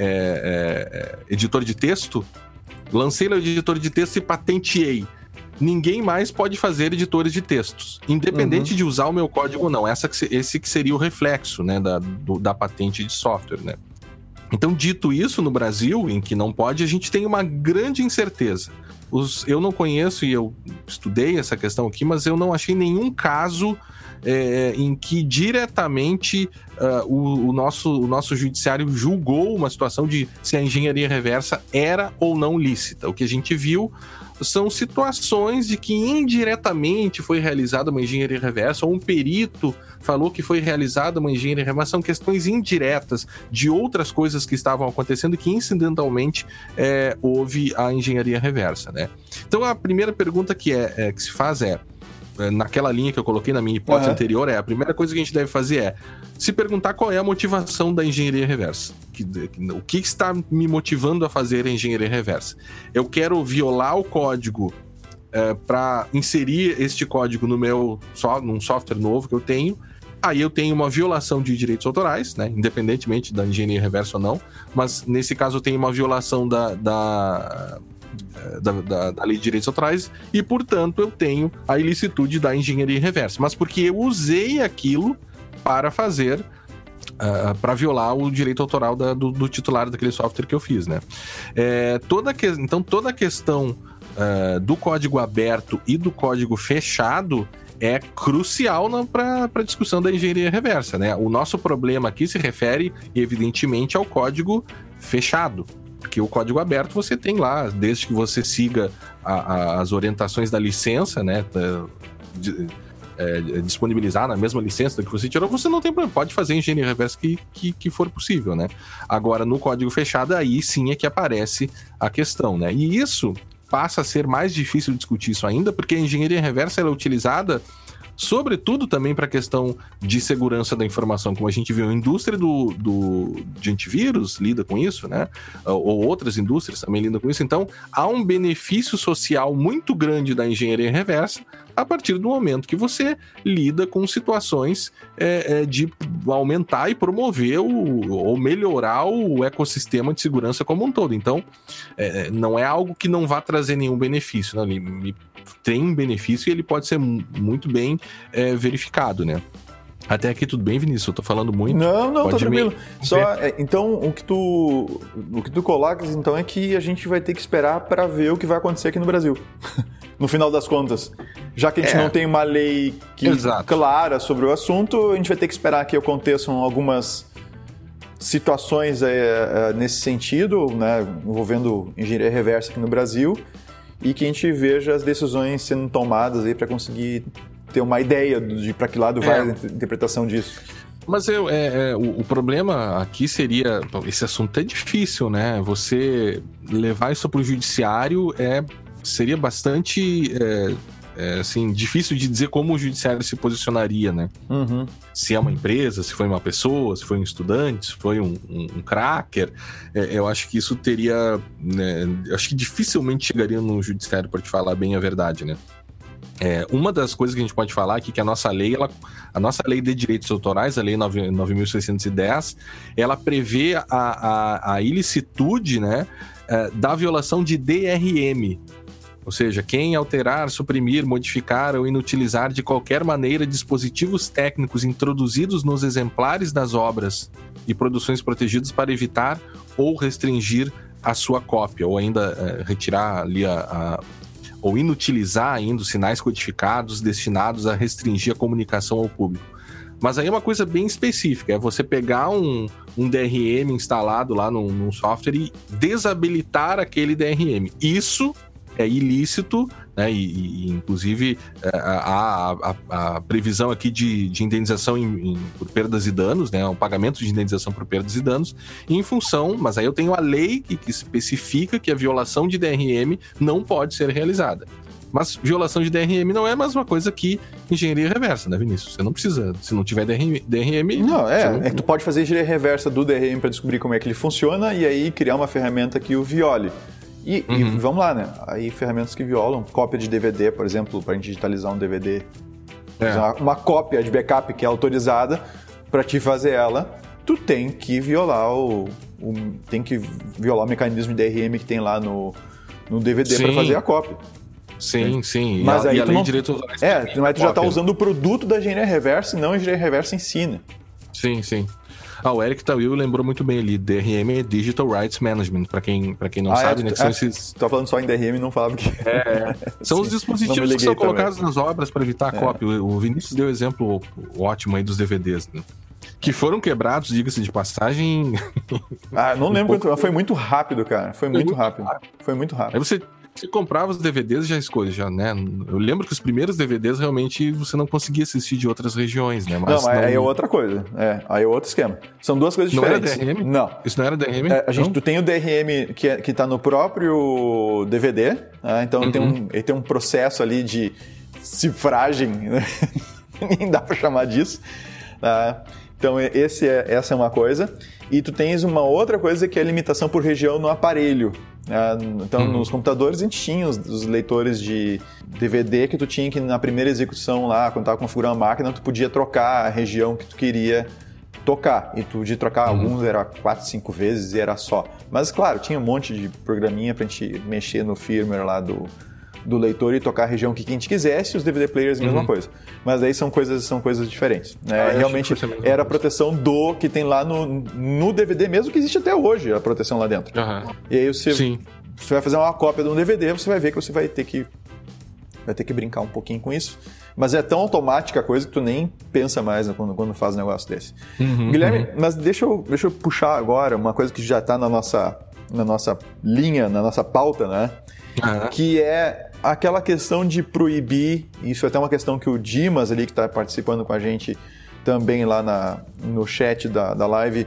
é, é, editor de texto, lancei o editor de texto e patenteei, ninguém mais pode fazer editores de textos, independente uhum. de usar o meu código ou não. Essa, esse que seria o reflexo, né, da, do, da patente de software, né? Então, dito isso, no Brasil, em que não pode, a gente tem uma grande incerteza. Os, eu não conheço, e eu estudei essa questão aqui, mas eu não achei nenhum caso é, em que diretamente uh, o, o, nosso, o nosso judiciário julgou uma situação de se a engenharia reversa era ou não lícita. O que a gente viu são situações de que indiretamente foi realizada uma engenharia reversa, ou um perito falou que foi realizada uma engenharia reversa. São questões indiretas de outras coisas que estavam acontecendo que incidentalmente é, houve a engenharia reversa, né? Então a primeira pergunta que, é, é, que se faz é, naquela linha que eu coloquei na minha hipótese uhum. anterior, é a primeira coisa que a gente deve fazer é se perguntar qual é a motivação da engenharia reversa. Que, que, o que está me motivando a fazer a engenharia reversa? Eu quero violar o código é, para inserir este código no meu so, num software novo que eu tenho. Aí eu tenho uma violação de direitos autorais, né, independentemente da engenharia reversa ou não, mas nesse caso eu tenho uma violação da... da Da, da, da lei de direitos autorais e, portanto, eu tenho a ilicitude da engenharia reversa, mas porque eu usei aquilo para fazer, uh, para violar o direito autoral da, do, do titular daquele software que eu fiz, né? É, toda que, então, toda a questão uh, do código aberto e do código fechado é crucial para a discussão da engenharia reversa, né? O nosso problema aqui se refere, evidentemente, ao código fechado. Porque o código aberto você tem lá, desde que você siga a, a, as orientações da licença, né? De, é, disponibilizar na mesma licença que você tirou, você não tem problema, pode fazer engenharia reversa que, que, que for possível, né? Agora, no código fechado, aí sim é que aparece a questão, né? E isso passa a ser mais difícil de discutir isso ainda, porque a engenharia reversa ela é utilizada sobretudo também para a questão de segurança da informação, como a gente viu, a indústria do, do, de antivírus lida com isso, né? Ou outras indústrias também lidam com isso. Então, há um benefício social muito grande da engenharia reversa a partir do momento que você lida com situações é, é, de aumentar e promover o, ou melhorar o ecossistema de segurança como um todo. Então, é, não é algo que não vá trazer nenhum benefício, né? Ele tem um benefício e ele pode ser muito bem é, verificado, né? Até aqui tudo bem, Vinícius? Eu tô falando muito. Não, não, pode tá tranquilo. Me... Só, é, então, o que tu o que tu colocas, então, é que a gente vai ter que esperar para ver o que vai acontecer aqui no Brasil. No final das contas. Já que a gente é. não tem uma lei que, clara sobre o assunto, a gente vai ter que esperar que aconteçam algumas situações é, é, nesse sentido, né, envolvendo engenharia reversa aqui no Brasil, e que a gente veja as decisões sendo tomadas aí para conseguir ter uma ideia de para que lado vai é. a interpretação disso. Mas eu, é, é, o, o problema aqui seria... Esse assunto é difícil, né? Você levar isso para o judiciário é, seria bastante... É, é, assim, difícil de dizer como o judiciário se posicionaria, né? Uhum. Se é uma empresa, se foi uma pessoa, se foi um estudante, se foi um, um, um cracker. É, eu acho que isso teria... Né, acho que dificilmente chegaria no judiciário, para te falar bem a verdade, né? É, uma das coisas que a gente pode falar aqui, que a nossa lei, ela, a nossa lei de direitos autorais, a lei nove mil seiscentos e dez, ela prevê a, a, a ilicitude, né, é, da violação de D R M. Ou seja, quem alterar, suprimir, modificar ou inutilizar de qualquer maneira dispositivos técnicos introduzidos nos exemplares das obras e produções protegidas para evitar ou restringir a sua cópia, ou ainda é, retirar ali a... a ou inutilizar ainda os sinais codificados destinados a restringir a comunicação ao público. Mas aí é uma coisa bem específica, é você pegar um, um D R M instalado lá num, num software e desabilitar aquele D R M. Isso é ilícito, né? E, e inclusive há a, a, a previsão aqui de, de indenização em, em, por perdas e danos, né? O pagamento de indenização por perdas e danos, em função, mas aí eu tenho a lei que, que especifica que a violação de D R M não pode ser realizada. Mas violação de D R M não é a mesma coisa que engenharia reversa, né, Vinícius? Você não precisa, se não tiver D R M... Não, é, não... é que tu pode fazer engenharia reversa do D R M para descobrir como é que ele funciona e aí criar uma ferramenta que o viole. E, uhum. e vamos lá, né? Aí ferramentas que violam, cópia de D V D, por exemplo, para a gente digitalizar um D V D. É. Uma, uma cópia de backup que é autorizada, para te fazer ela, tu tem que violar o, o tem que violar o mecanismo de D R M que tem lá no, no D V D para fazer a cópia. Sim, sim. Mas e aí a, tu e a não, direito autorais é, mas tu já está usando o produto da engenharia reversa e não a engenharia reversa em si, né? Sim, sim. Ah, o Eric Tawil lembrou muito bem ali, D R M é Digital Rights Management, para quem, pra quem não ah, sabe, é, né? Que é, são esses... Tu tá falando só em D R M e não falava que... É, são os dispositivos que são também. colocados nas obras para evitar a é. cópia. O Vinícius deu exemplo ótimo aí dos D V Ds, né? Que foram quebrados, diga-se de passagem... Ah, não lembro um quanto... Foi muito rápido, cara. Foi, Foi muito, muito rápido. rápido. Foi muito rápido. Aí você... Você comprava os D V Ds e já escolhe, já, né? Eu lembro que os primeiros D V Ds realmente você não conseguia assistir de outras regiões, né? Mas não, mas não... aí é outra coisa. É, aí é outro esquema. São duas coisas não diferentes. Não era D R M? Não. Isso não era D R M? É, a gente, tu tem o D R M que, é, que tá no próprio D V D, né? Então uhum. tem um, ele tem um processo ali de cifragem, né? Nem dá pra chamar disso. Tá? Então esse é, essa é uma coisa. E tu tens uma outra coisa que é a limitação por região no aparelho. Então, uhum. nos computadores a gente tinha os, os leitores de D V D que tu tinha que na primeira execução lá, quando tava configurando a máquina, tu podia trocar a região que tu queria tocar. E tu podia trocar uhum. alguns, era quatro, cinco vezes e era só. Mas, claro, tinha um monte de programinha pra gente mexer no firmware lá do, do leitor e tocar a região que a gente quisesse, os D V D players a mesma uhum. coisa. Mas aí são coisas, são coisas diferentes. Né? Ah, realmente era a proteção do que tem lá no, no D V D mesmo, que existe até hoje, a proteção lá dentro. Uhum. E aí você, Sim. você vai fazer uma cópia de um D V D, você vai ver que você vai ter que, vai ter que brincar um pouquinho com isso. Mas é tão automática a coisa que tu nem pensa mais né, quando, quando faz um negócio desse. Uhum, Guilherme, uhum. mas deixa eu, deixa eu puxar agora uma coisa que já está na nossa, na nossa linha, na nossa pauta, né? Uhum. Que é aquela questão de proibir, isso é até uma questão que o Dimas ali, que está participando com a gente também lá na, no chat da, da live,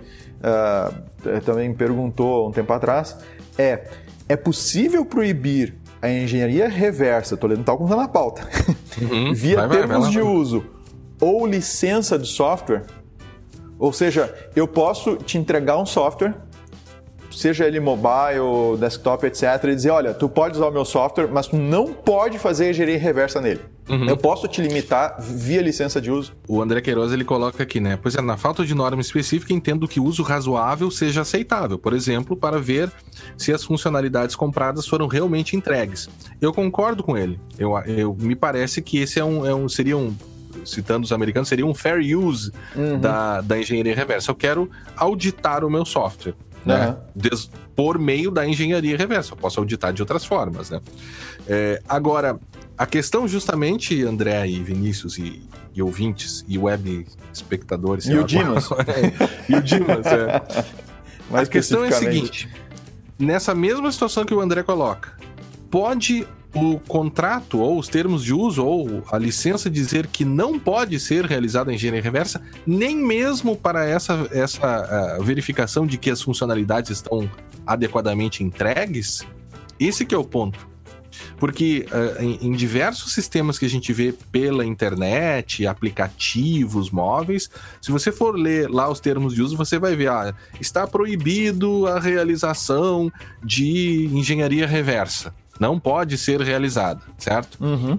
uh, também perguntou um tempo atrás, é, é possível proibir a engenharia reversa, estou lendo tal como está na pauta, uhum. via vai, termos vai, vai, de uso ou licença de software, ou seja, eu posso te entregar um software, seja ele mobile, desktop, etcétera, e dizer, olha, tu pode usar o meu software, mas tu não pode fazer engenharia reversa nele. Uhum. Eu posso te limitar via licença de uso. O André Queiroz, ele coloca aqui, né? Pois é, na falta de norma específica, entendo que o uso razoável seja aceitável. Por exemplo, para ver se as funcionalidades compradas foram realmente entregues. Eu concordo com ele. Eu, eu, me parece que esse é um, é um, seria um, citando os americanos, seria um fair use uhum. da, da engenharia reversa. Eu quero auditar o meu software. Né? Uhum. Des, por meio da engenharia reversa. Eu posso auditar de outras formas, né? É, agora, a questão justamente, André e Vinícius e, e ouvintes e web espectadores... E o Dimas. É, e o Dimas, é. A questão é a seguinte, nessa mesma situação que o André coloca, pode o contrato ou os termos de uso ou a licença dizer que não pode ser realizada a engenharia reversa, nem mesmo para essa, essa uh, verificação de que as funcionalidades estão adequadamente entregues? Esse que é o ponto. Porque uh, em, em diversos sistemas que a gente vê pela internet, aplicativos, móveis, se você for ler lá os termos de uso, você vai ver, ah, está proibido a realização de engenharia reversa. Não pode ser realizada, certo? Uhum.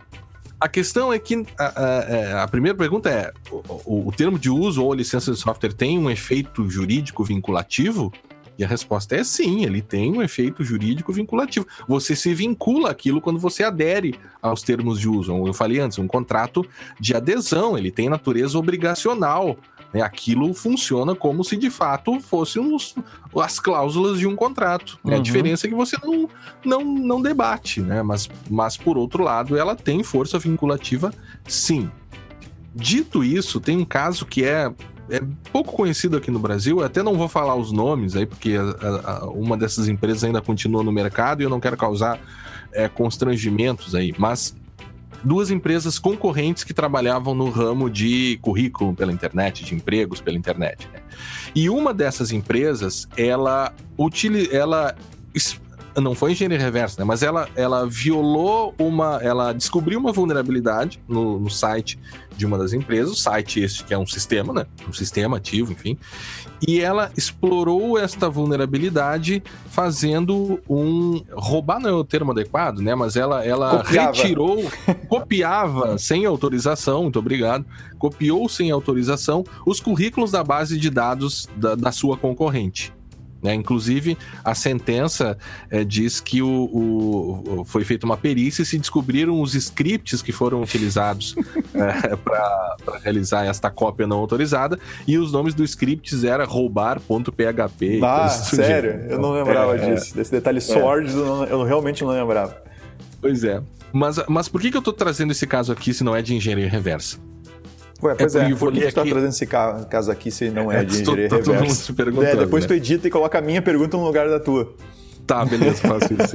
A questão é que a, a, a primeira pergunta é, o, o termo de uso ou licença de software tem um efeito jurídico vinculativo? E a resposta é sim, ele tem um efeito jurídico vinculativo. Você se vincula àquilo quando você adere aos termos de uso. Como eu falei antes, um contrato de adesão, ele tem natureza obrigacional. Né? Aquilo funciona como se de fato fossem os, as cláusulas de um contrato. Uhum. A diferença é que você não, não, não debate, né? mas, mas por outro lado, ela tem força vinculativa sim. Dito isso, tem um caso que é É pouco conhecido aqui no Brasil, eu até não vou falar os nomes aí, porque a, a, uma dessas empresas ainda continua no mercado e eu não quero causar é, constrangimentos aí, mas duas empresas concorrentes que trabalhavam no ramo de currículo pela internet, de empregos pela internet. Né? E uma dessas empresas, ela, utili, ela não foi engenharia reversa, né? Mas ela, ela violou uma... Ela descobriu uma vulnerabilidade no, no site de uma das empresas, o site este que é um sistema, né? Um sistema ativo, enfim. E ela explorou esta vulnerabilidade fazendo um... Roubar não é o termo adequado, né? Mas ela, ela retirou... copiava sem autorização, muito obrigado. Copiou sem autorização os currículos da base de dados da, da sua concorrente. Né? Inclusive, a sentença é, diz que o, o, foi feita uma perícia e se descobriram os scripts que foram utilizados é, para realizar esta cópia não autorizada, e os nomes dos scripts era roubar ponto p h p. Ah, sério? Eu não lembrava é, disso. Desse detalhe é. Swords, eu, não, eu realmente não lembrava. Pois é. Mas, mas por que, que eu estou trazendo esse caso aqui se não é de engenharia reversa? Ué, pois é, é por que você está trazendo esse caso aqui se não é, é de engenharia reversa? Todo mundo se perguntando, é, depois né? Tu edita e coloca a minha pergunta no lugar da tua. Tá, beleza, faço isso sim.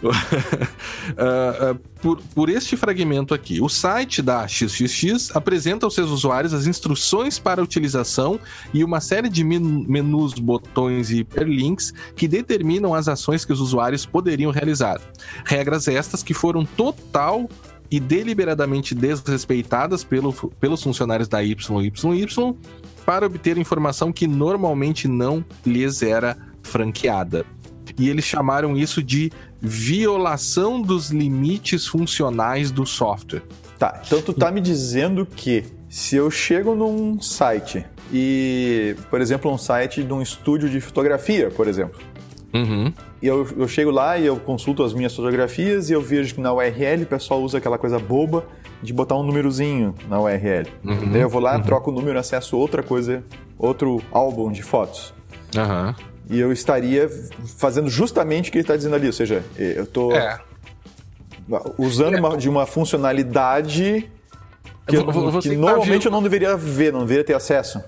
uh, uh, por, por este fragmento aqui, o site da X X X apresenta aos seus usuários as instruções para a utilização e uma série de menus, botões e hiperlinks que determinam as ações que os usuários poderiam realizar. Regras estas que foram total e deliberadamente desrespeitadas pelo, pelos funcionários da Y Y Y para obter informação que normalmente não lhes era franqueada. E eles chamaram isso de violação dos limites funcionais do software. Tá, então tu tá me dizendo que se eu chego num site e, por exemplo, um site de um estúdio de fotografia, por exemplo, uhum. e eu, eu chego lá e eu consulto as minhas fotografias e eu vejo que na U R L o pessoal usa aquela coisa boba de botar um númerozinho na U R L. Uhum. Daí eu vou lá, uhum. troco o número, acesso outra coisa, outro álbum de fotos. Aham. Uhum. E eu estaria fazendo justamente o que ele está dizendo ali, ou seja, eu estou é. usando é. Uma, de uma funcionalidade que, eu, eu, que normalmente eu não deveria ver, não deveria ter acesso.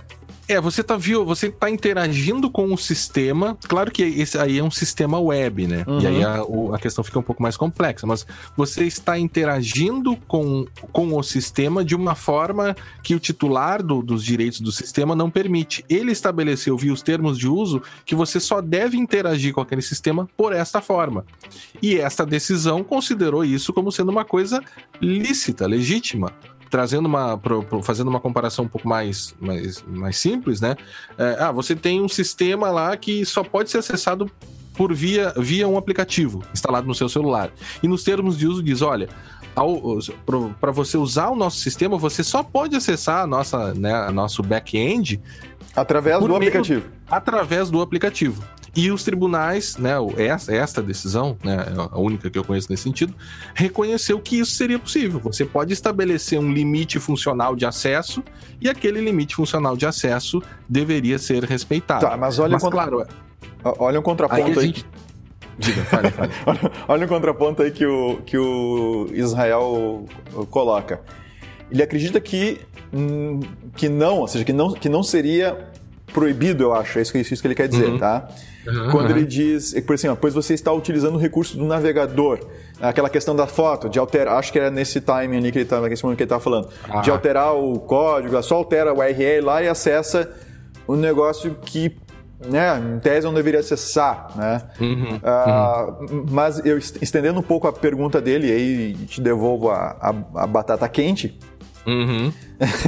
É, você tá, viu, você tá interagindo com o sistema. Claro que esse aí é um sistema web, né? Uhum. E aí a, a questão fica um pouco mais complexa. Mas você está interagindo com, com o sistema de uma forma que o titular do, dos direitos do sistema não permite. Ele estabeleceu via os termos de uso que você só deve interagir com aquele sistema por esta forma. E esta decisão considerou isso como sendo uma coisa lícita, legítima. Trazendo uma, pro, pro, fazendo uma comparação um pouco mais, mais, mais simples, né? É, ah, você tem um sistema lá que só pode ser acessado por via, via um aplicativo instalado no seu celular. E nos termos de uso diz, olha, para você usar o nosso sistema, você só pode acessar a nossa, né, nosso back-end através do meio, aplicativo. Através do aplicativo. E os tribunais, né, esta, esta decisão, né, a única que eu conheço nesse sentido, reconheceu que isso seria possível. Você pode estabelecer um limite funcional de acesso e aquele limite funcional de acesso deveria ser respeitado. Tá, mas olha, mas, contra... claro, olha um contraponto aí. aí gente... Diga, fale, fale. olha, olha um contraponto aí que o, que o Israel coloca. Ele acredita que, que não, ou seja, que não, que não seria proibido, eu acho, é isso que, isso que ele quer dizer, uhum. tá? Uhum, Quando uhum. ele diz, por exemplo, pois você está utilizando o recurso do navegador, aquela questão da foto, de alterar, acho que era nesse timing ali que ele estava, nesse momento que ele estava falando, ah. de alterar o código, só altera o U R L lá e acessa um negócio que, né, em tese não deveria acessar, né? Uhum, uh, uhum. Mas eu estendendo um pouco a pergunta dele, e aí te devolvo a, a, a batata quente. Uhum. uhum.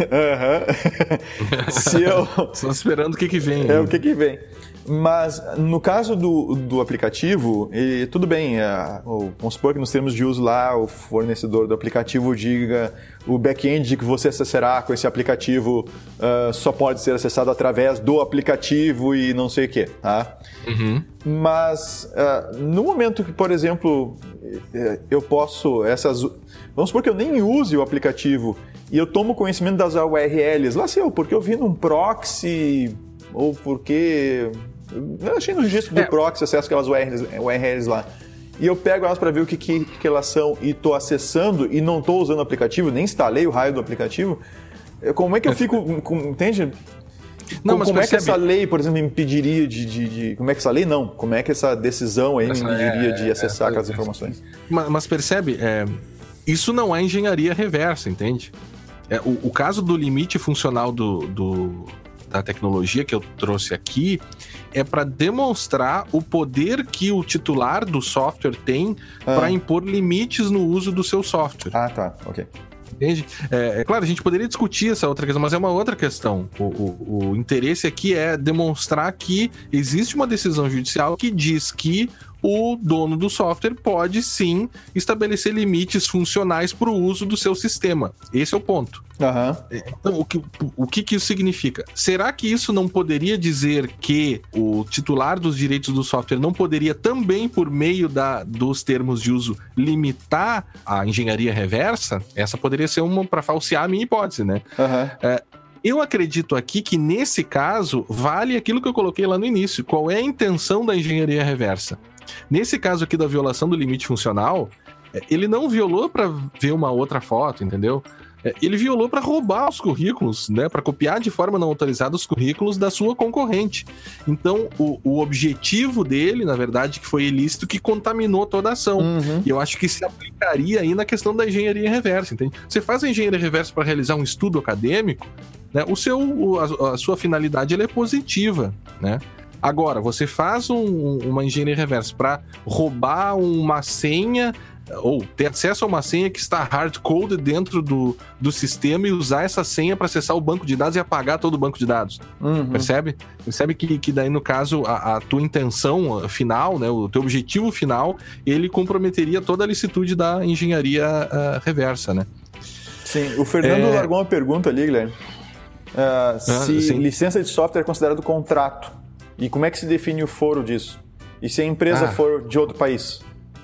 Se eu... Estou esperando o que que vem. É, o que que vem. Mas no caso do, do aplicativo, e, tudo bem, é, o, vamos supor que nos termos de uso lá, o fornecedor do aplicativo diga o back-end que você acessará com esse aplicativo uh, só pode ser acessado através do aplicativo e não sei o que, tá? Uhum. Mas uh, no momento que, por exemplo, eu posso, essas, vamos supor que eu nem use o aplicativo e eu tomo conhecimento das U R Ls, lá sei eu, porque eu vi num proxy ou porque... Eu achei no registro do é. proxy, acesso aquelas U R Ls, U R Ls lá. E eu pego elas para ver o que, que, que elas são e estou acessando e não estou usando o aplicativo, nem instalei o raio do aplicativo. Como é que eu fico... Com, entende? Não, como, como é que essa lei, por exemplo, me impediria de, de, de... Como é que essa lei não? Como é que essa decisão aí essa me impediria é, de acessar é, aquelas é, informações? Mas, mas percebe, é, isso não é engenharia reversa, entende? É, o, o caso do limite funcional do... do... da tecnologia que eu trouxe aqui é para demonstrar o poder que o titular do software tem ah. para impor limites no uso do seu software. Ah, tá. Ok. Entende? É, é claro, a gente poderia discutir essa outra questão, mas é uma outra questão. O, o, o interesse aqui é demonstrar que existe uma decisão judicial que diz que o dono do software pode sim estabelecer limites funcionais para o uso do seu sistema. Esse é o ponto. Uhum. Então, o que, o que que isso significa? Será que isso não poderia dizer que o titular dos direitos do software não poderia também, por meio da, dos termos de uso, limitar a engenharia reversa? Essa poderia ser uma para falsear a minha hipótese, né? Uhum. É, eu acredito aqui que, nesse caso, vale aquilo que eu coloquei lá no início. Qual é a intenção da engenharia reversa? Nesse caso aqui da violação do limite funcional, ele não violou para ver uma outra foto, entendeu? Ele violou para roubar os currículos, né? Para copiar de forma não autorizada os currículos da sua concorrente. Então, o, o objetivo dele, na verdade, que foi ilícito, que contaminou toda a ação. Uhum. E eu acho que se aplicaria aí na questão da engenharia reversa, entende? Você faz a engenharia reversa para realizar um estudo acadêmico, né? O seu, a, a sua finalidade ela é positiva, né? Agora, você faz um, uma engenharia reversa para roubar uma senha ou ter acesso a uma senha que está hard-coded dentro do, do sistema e usar essa senha para acessar o banco de dados e apagar todo o banco de dados. Uhum. Percebe? Percebe que, que daí, no caso, a, a tua intenção final, né, o teu objetivo final, ele comprometeria toda a licitude da engenharia uh, reversa, né? Sim, o Fernando é... largou uma pergunta ali, Guilherme. Uh, se ah, licença de software é considerado contrato. E como é que se define o foro disso? E se a empresa ah. for de outro país?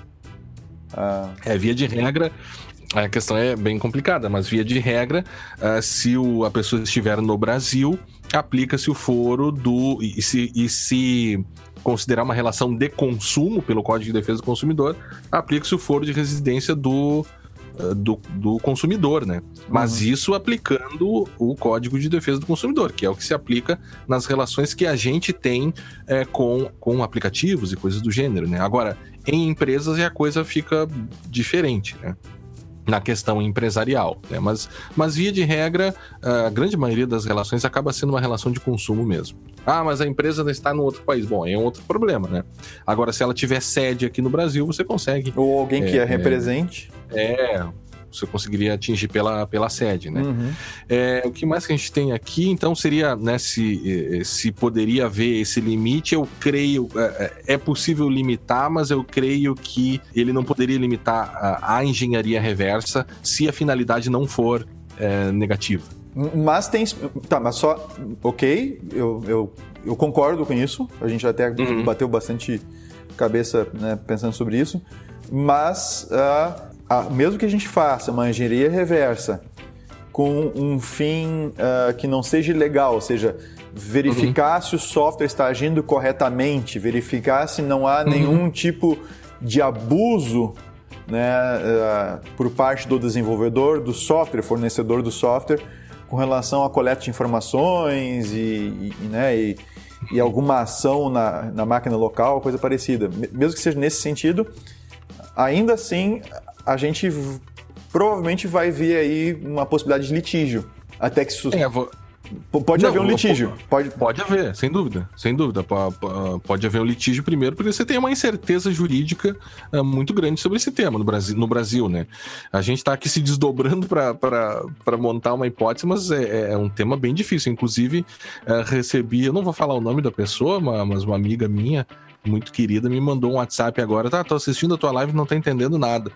Ah. É, via de regra, a questão é bem complicada, mas via de regra, uh, se o, a pessoa estiver no Brasil, aplica-se o foro do... E se, e se considerar uma relação de consumo pelo Código de Defesa do Consumidor, aplica-se o foro de residência do, do, do consumidor, né? Mas uhum. isso aplicando o Código de Defesa do Consumidor, que é o que se aplica nas relações que a gente tem é, com, com aplicativos e coisas do gênero, né? Agora, em empresas a coisa fica diferente, né? Na questão empresarial, né? Mas, mas via de regra, a grande maioria das relações acaba sendo uma relação de consumo mesmo. Ah, mas a empresa está no outro país. Bom, é um outro problema, né? Agora, se ela tiver sede aqui no Brasil, você consegue... Ou alguém é, que a represente. É... é você conseguiria atingir pela, pela sede, né? Uhum. É, o que mais que a gente tem aqui, então, seria, né, se, se poderia haver esse limite, eu creio, é, é possível limitar, mas eu creio que ele não poderia limitar a, a engenharia reversa se a finalidade não for é, negativa. Mas tem... Tá, mas só... Ok, eu, eu, eu concordo com isso, a gente até uhum. bateu bastante cabeça, né, pensando sobre isso, mas... Uh... Ah, mesmo que a gente faça uma engenharia reversa com um fim uh, que não seja ilegal, ou seja, verificar uhum. se o software está agindo corretamente, verificar se não há uhum. nenhum tipo de abuso, né, uh, por parte do desenvolvedor do software, fornecedor do software, com relação à coleta de informações e, e, né, e, e alguma ação na, na máquina local, coisa parecida. Mesmo que seja nesse sentido, ainda assim... a gente provavelmente vai ver aí uma possibilidade de litígio. Até que isso... É, vou... Pode Não, haver um litígio. Vou... Pode... pode haver, sem dúvida. Sem dúvida. Pode haver um litígio primeiro, porque você tem uma incerteza jurídica muito grande sobre esse tema no Brasil, no Brasil, né? A gente está aqui se desdobrando para montar uma hipótese, mas é, é um tema bem difícil. Inclusive, recebi... Eu não vou falar o nome da pessoa, mas uma amiga minha... muito querida, me mandou um WhatsApp agora, tá, tô assistindo a tua live e não tô entendendo nada.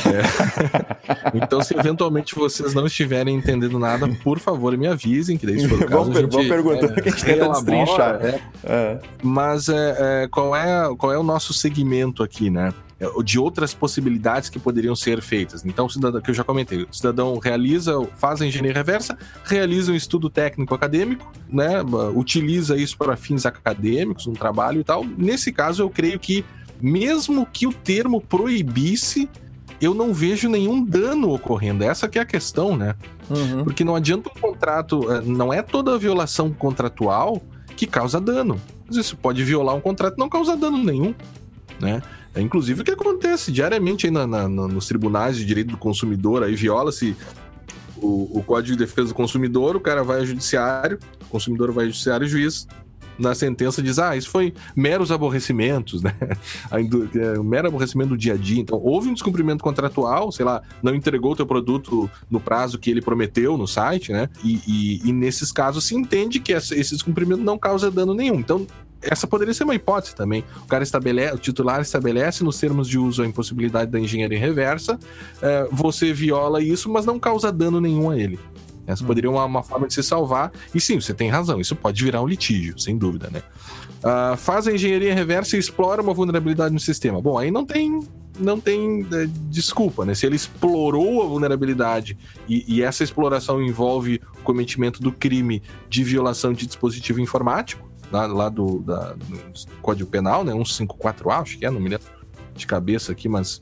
É. Então, se eventualmente vocês não estiverem entendendo nada, por favor, me avisem, que daí se for o caso, vamos, a gente... Vamos perguntando é, que a gente tenta destrinchar. É. É. Mas é, é, qual, é, qual é o nosso segmento aqui, né? De outras possibilidades que poderiam ser feitas. Então, o cidadão, que eu já comentei, o cidadão realiza, faz a engenharia reversa, realiza um estudo técnico acadêmico, né, utiliza isso para fins acadêmicos, um trabalho e tal. Nesse caso, eu creio que, mesmo que o termo proibisse, eu não vejo nenhum dano ocorrendo. Essa que é a questão, né? Uhum. Porque não adianta um contrato, não é toda violação contratual que causa dano. Mas isso pode violar um contrato e não causa dano nenhum, né? É inclusive o que acontece diariamente aí na, na, nos tribunais de direito do consumidor, aí viola-se o, o Código de Defesa do Consumidor, o cara vai ao judiciário, o consumidor vai ao judiciário e o juiz, na sentença, diz, ah, isso foi meros aborrecimentos, né? É, um mero aborrecimento do dia a dia. Então, houve um descumprimento contratual, sei lá, não entregou o teu produto no prazo que ele prometeu no site, né? E, e, e nesses casos se entende que esse descumprimento não causa dano nenhum. Então, essa poderia ser uma hipótese também. O cara estabelece, o titular estabelece nos termos de uso a impossibilidade da engenharia reversa, é, você viola isso, mas não causa dano nenhum a ele. Essa hum. poderia ser uma, uma forma de se salvar. E sim, você tem razão, isso pode virar um litígio, sem dúvida, né? Uh, faz a engenharia reversa e explora uma vulnerabilidade no sistema. Bom, aí não tem, não tem é, desculpa, né? Se ele explorou a vulnerabilidade e, e essa exploração envolve o cometimento do crime de violação de dispositivo informático, lá, lá do, da, do Código Penal, né? cento e cinquenta e quatro A, acho que é, não me lembro de cabeça aqui, mas...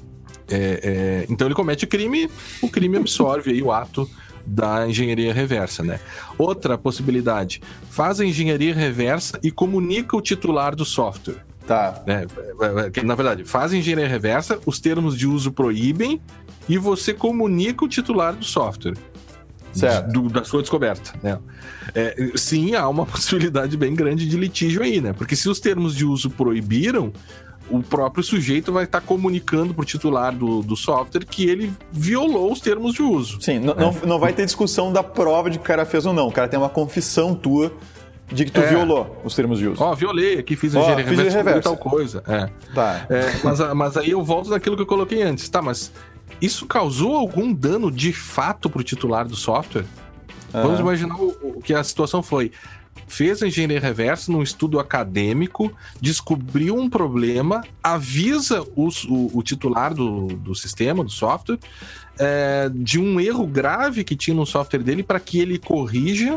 É, é, então ele comete o crime, o crime absorve aí o ato da engenharia reversa, né? Outra possibilidade, faz a engenharia reversa e comunica o titular do software. Tá. Né? Na verdade, faz a engenharia reversa, os termos de uso proíbem e você comunica o titular do software. Certo. Do, da sua descoberta, né? É, sim, há uma possibilidade bem grande de litígio aí, né? Porque se os termos de uso proibiram, o próprio sujeito vai estar comunicando para o titular do, do software que ele violou os termos de uso. Sim, não, é. não, não vai ter discussão da prova de que o cara fez ou não. O cara tem uma confissão tua de que tu é. violou os termos de uso. Ó, oh, violei, aqui fiz a engenharia oh, reversa, reversa. tal coisa. É. Tá. É, mas, mas aí eu volto naquilo que eu coloquei antes. Tá, mas isso causou algum dano de fato para o titular do software? Uhum. Vamos imaginar o, o que a situação foi. Fez a engenharia reversa num estudo acadêmico, descobriu um problema, avisa os, o, o titular do, do sistema, do software, é, de um erro grave que tinha no software dele para que ele corrija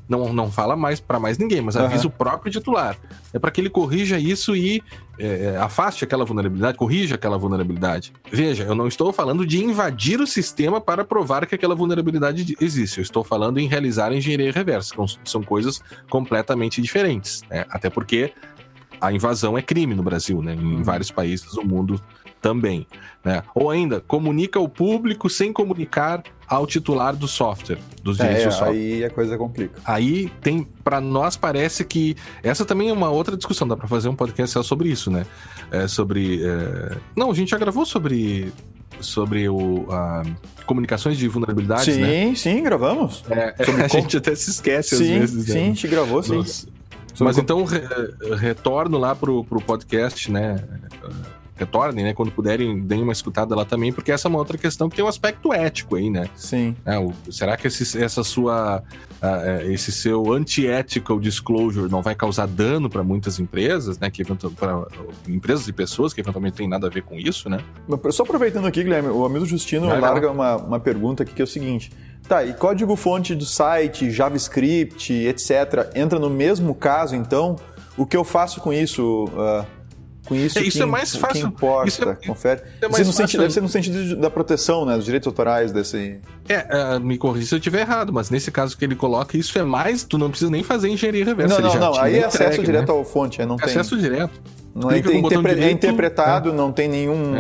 não, não fala mais para mais ninguém, mas avisa uhum. o próprio titular. É para que ele corrija isso e é, afaste aquela vulnerabilidade, corrija aquela vulnerabilidade. Veja, eu não estou falando de invadir o sistema para provar que aquela vulnerabilidade existe. Eu estou falando em realizar engenharia reversa, que são coisas completamente diferentes, né? Até porque a invasão é crime no Brasil, né? Em vários países do mundo também, né? Ou ainda, comunica ao público sem comunicar ao titular do software, dos direitos é, do software. Aí a coisa complica. Aí tem, para nós parece que essa também é uma outra discussão, dá para fazer um podcast só sobre isso, né? É, sobre, é... não, a gente já gravou sobre sobre o a, comunicações de vulnerabilidades, sim, né? Sim, sim, gravamos. É, a gente até se esquece sim, às vezes. Sim, né? a gente gravou, sim. Nos... Mas como... então re, retorno lá pro, pro podcast, né? Retornem, né? Quando puderem, deem uma escutada lá também, porque essa é uma outra questão que tem um aspecto ético aí, né? Sim. É, o, será que esse, essa sua, uh, esse seu anti-ethical disclosure não vai causar dano para muitas empresas, né? Que para empresas e pessoas que eventualmente tem nada a ver com isso, né? Só aproveitando aqui, Guilherme, o amigo Justino vai larga uma, uma pergunta aqui que é o seguinte: tá, e código-fonte do site, JavaScript, etcétera, entra no mesmo caso, então? O que eu faço com isso? Uh... Com isso, é, isso que, é mais fácil. Que importa, isso é, confere. É mais no fácil. Sentido, deve ser no sentido da proteção, né, dos direitos autorais desse... É, uh, me corrija se eu estiver errado, mas nesse caso que ele coloca, isso é mais, tu não precisa nem fazer engenharia reversa. Não, não, não, aí é entregue, acesso né? direto ao fonte, não tem... Acesso direto. Não é, interpre... direito, é interpretado, é. não tem nenhum...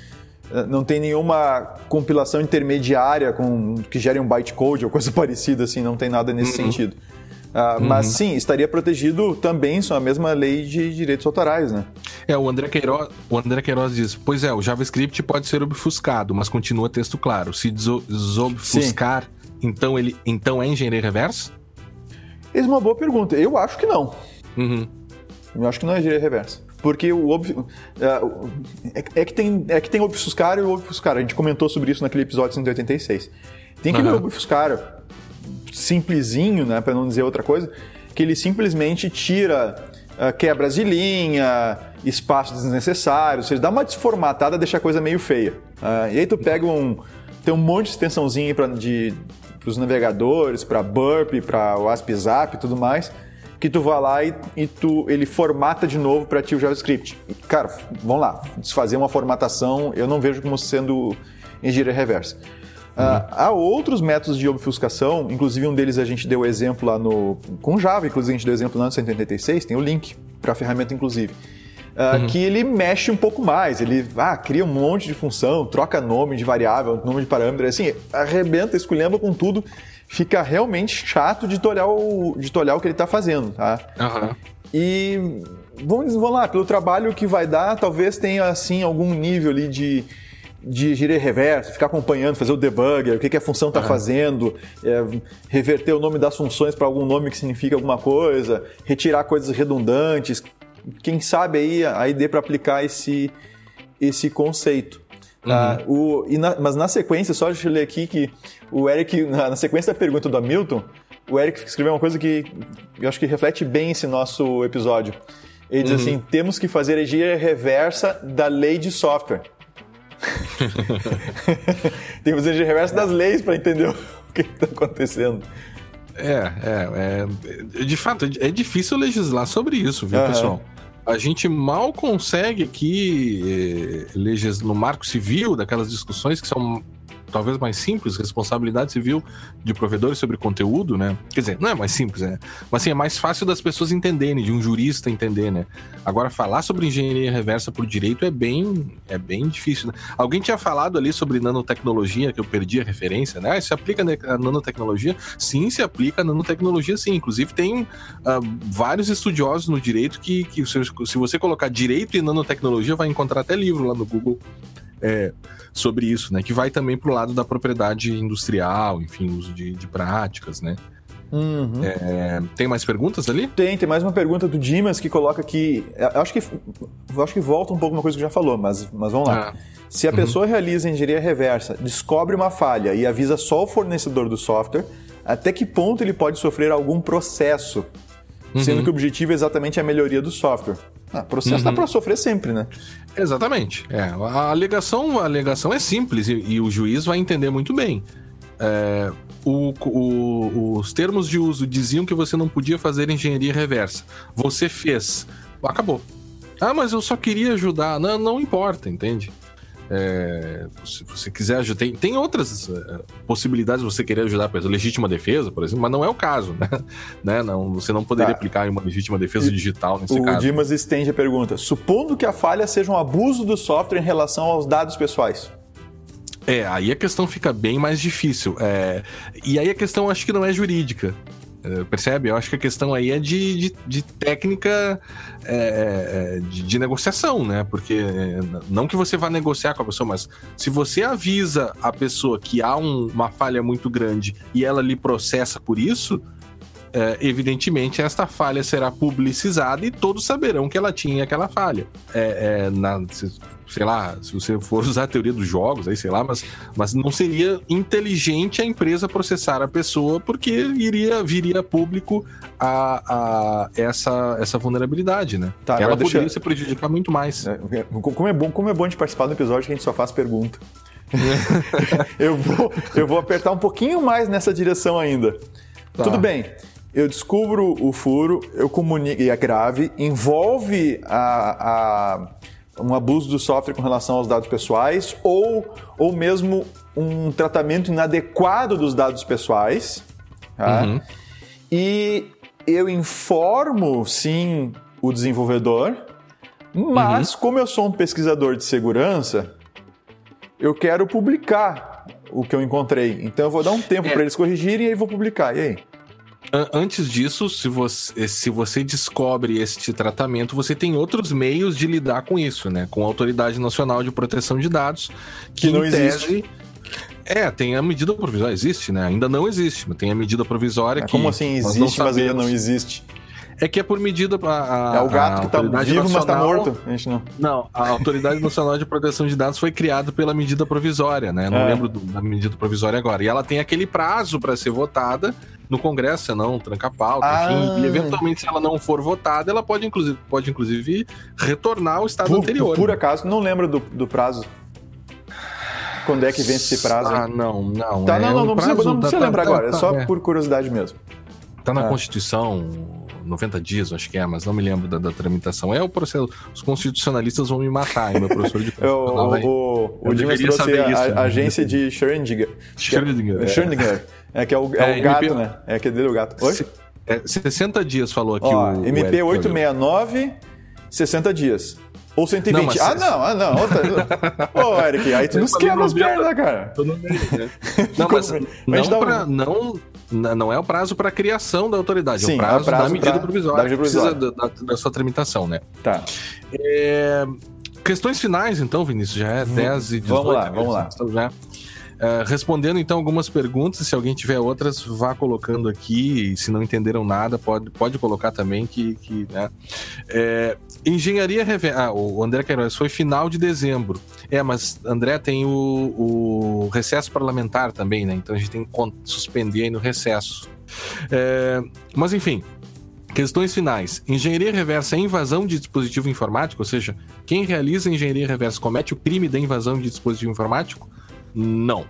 É. Não tem nenhuma compilação intermediária com, que gere um bytecode ou coisa parecida, assim, não tem nada nesse uhum. sentido. Uh, uhum. Mas sim, estaria protegido também, são a mesma lei de direitos autorais, né? É, o André Queiroz, o André Queiroz diz, pois é, o JavaScript pode ser obfuscado, mas continua texto claro. Se desobfuscar, então ele então é engenharia reversa? Essa é uma boa pergunta. Eu acho que não. Uhum. Eu acho que não é engenharia reversa. Porque o ob... uh, é, é, que tem, é que tem obfuscar e o obfuscar. A gente comentou sobre isso naquele episódio cento e oitenta e seis. Tem aquele uhum. obfuscar simplesinho, né, para não dizer outra coisa, que ele simplesmente tira uh, quebras de linha, espaços desnecessários, ou seja, dá uma desformatada, deixa a coisa meio feia. Uh, e aí tu pega um... Tem um monte de extensãozinha para os navegadores, para Burp, para o ASP-Zap e tudo mais, que tu vai lá e, e tu, ele formata de novo para ti o JavaScript. E, cara, vamos lá, desfazer uma formatação, eu não vejo como sendo engenharia reversa. Uhum. Uh, há outros métodos de obfuscação, inclusive um deles a gente deu exemplo lá no... Com Java, inclusive a gente deu exemplo lá no cento e oitenta e seis, tem o link para a ferramenta, inclusive. Uh, uhum. Que ele mexe um pouco mais, ele ah, cria um monte de função, troca nome de variável, nome de parâmetro, assim, arrebenta, esculhamba com tudo, fica realmente chato de tu olhar o, de tu olhar o que ele está fazendo, tá? Uhum. E vamos, vamos lá, pelo trabalho que vai dar, talvez tenha assim algum nível ali de... de engenharia reversa, ficar acompanhando, fazer o debugger, o que, que a função está uhum. fazendo, é, reverter o nome das funções para algum nome que significa alguma coisa, retirar coisas redundantes, quem sabe aí, aí dê para aplicar esse, esse conceito. Uhum. Ah, o, e na, mas na sequência, só deixa eu ler aqui que o Eric, na, na sequência da pergunta do Hamilton, o Eric escreveu uma coisa que eu acho que reflete bem esse nosso episódio. Ele diz uhum. assim, temos que fazer a engenharia reversa da lei de software. Tem que fazer a reversa das leis para entender o que está acontecendo. É, é, é, de fato, é difícil legislar sobre isso, viu, uhum. pessoal? A gente mal consegue aqui eh, legislar no marco civil, daquelas discussões que são talvez mais simples, responsabilidade civil de provedores sobre conteúdo, né? Quer dizer, não é mais simples, né? Mas assim, é mais fácil das pessoas entenderem, de um jurista entender, né? Agora, falar sobre engenharia reversa por direito é bem, é bem difícil, né? Alguém tinha falado ali sobre nanotecnologia, que eu perdi a referência, né? Ah, se aplica a nanotecnologia? Sim, se aplica a nanotecnologia, sim. Inclusive, tem uh, vários estudiosos no direito que, que se, se você colocar direito e nanotecnologia, vai encontrar até livro lá no Google É, sobre isso, né? Que vai também pro lado da propriedade industrial, enfim, uso de, de práticas, né? Uhum. É, tem mais perguntas ali? Tem, tem mais uma pergunta do Dimas que coloca aqui. Eu acho que, eu acho que volta um pouco uma coisa que já falou, mas, mas vamos lá. Ah. Se a uhum. pessoa realiza engenharia reversa, descobre uma falha e avisa só o fornecedor do software, até que ponto ele pode sofrer algum processo, uhum. sendo que o objetivo é exatamente a melhoria do software? Ah, processo uhum. dá para sofrer sempre, né? Exatamente. É, a, alegação, a alegação é simples e, e o juiz vai entender muito bem. É, o, o, os termos de uso diziam que você não podia fazer engenharia reversa. Você fez. Acabou. Ah, mas eu só queria ajudar. Não, não importa, entende? É, se você quiser ajudar, tem, tem outras uh, possibilidades de você querer ajudar, por exemplo, legítima defesa, por exemplo, mas não é o caso, né? né? Não, você não poderia tá. aplicar uma legítima defesa digital nesse o caso. O Dimas estende a pergunta: supondo que a falha seja um abuso do software em relação aos dados pessoais? É, aí a questão fica bem mais difícil. É, e aí a questão acho que não é jurídica. É, percebe? Eu acho que a questão aí é de, de, de técnica é, de, de negociação, né? Porque não que você vá negociar com a pessoa, mas se você avisa a pessoa que há um, uma falha muito grande e ela lhe processa por isso, é, evidentemente esta falha será publicizada e todos saberão que ela tinha aquela falha. É, é, na, sei lá, se você for usar a teoria dos jogos, aí sei lá, mas, mas não seria inteligente a empresa processar a pessoa porque iria, viria a público a, a essa, essa vulnerabilidade, né? Tá, ela poderia deixa... se prejudicar muito mais. É, como, é bom, como é bom de participar do episódio que a gente só faz pergunta. eu, vou, eu vou apertar um pouquinho mais nessa direção ainda. Tá. Tudo bem. Eu descubro o furo, eu comunico, e é grave, envolve a, a, um abuso do software com relação aos dados pessoais ou, ou mesmo um tratamento inadequado dos dados pessoais. Tá? Uhum. E eu informo, sim, o desenvolvedor, mas uhum. como eu sou um pesquisador de segurança, eu quero publicar o que eu encontrei. Então eu vou dar um tempo é. para eles corrigirem e aí vou publicar. E aí? Antes disso, se você, se você descobre este tratamento, você tem outros meios de lidar com isso, né? Com a Autoridade Nacional de Proteção de Dados, que, que não existe. É, tem a medida provisória, existe, né? Ainda não existe, mas tem a medida provisória que... Como assim existe, mas ainda não existe? É que é por medida... A, a, é o gato que tá vivo, nacional, mas tá morto. A gente não... não, a Autoridade Nacional de Proteção de Dados foi criada pela medida provisória, né? Não é. lembro do, da medida provisória agora. E ela tem aquele prazo para ser votada no Congresso, senão tranca pauta, ah. enfim. E eventualmente, se ela não for votada, ela pode, inclusive, pode, inclusive retornar ao estado por, anterior. Por né? acaso, não lembro do, do prazo. Quando é que vence esse prazo? Ah, não, não. Tá, é não, não, um não precisa, não precisa tá, lembrar tá, agora. Tá, é só é. por curiosidade mesmo. Tá na ah. Constituição... noventa dias, acho que é, mas não me lembro da, da tramitação. É o processo. Os constitucionalistas vão me matar, hein, meu professor de constitucional. o o, o Dimas trouxe a, isso, a né? agência de Schrödinger. Schrödinger. É, Schrödinger. É que é o, é é, o gato, M P... né? É que é dele o gato. Oi? É, sessenta dias falou aqui. Ó, o M P oitocentos e sessenta e nove, sessenta dias. Ou cento e vinte. Não, ah, não, ah, não. Outra... Ô, Eric, aí tu nos quebra as pernas, cara. Tô no meio, né? Não, mas não, pra, não, não é o prazo para a criação da autoridade, Sim, é o prazo, é o prazo da medida pra, provisória. Da medida provisória. Precisa da, da, da sua tramitação, né? Tá. É, questões finais, então, Vinícius, já é dez e dezoito. Vamos lá, vamos lá. Então, já, Uh, respondendo então algumas perguntas, se alguém tiver outras, vá colocando aqui, e se não entenderam nada, pode, pode colocar também que, que né? É, engenharia reversa, ah, o André Queiroz, foi final de dezembro, é, mas André tem o, o recesso parlamentar também, né, então a gente tem que suspender aí no recesso, é, mas enfim, questões finais. Engenharia reversa é invasão de dispositivo informático, ou seja, quem realiza engenharia reversa comete o crime da invasão de dispositivo informático? Não.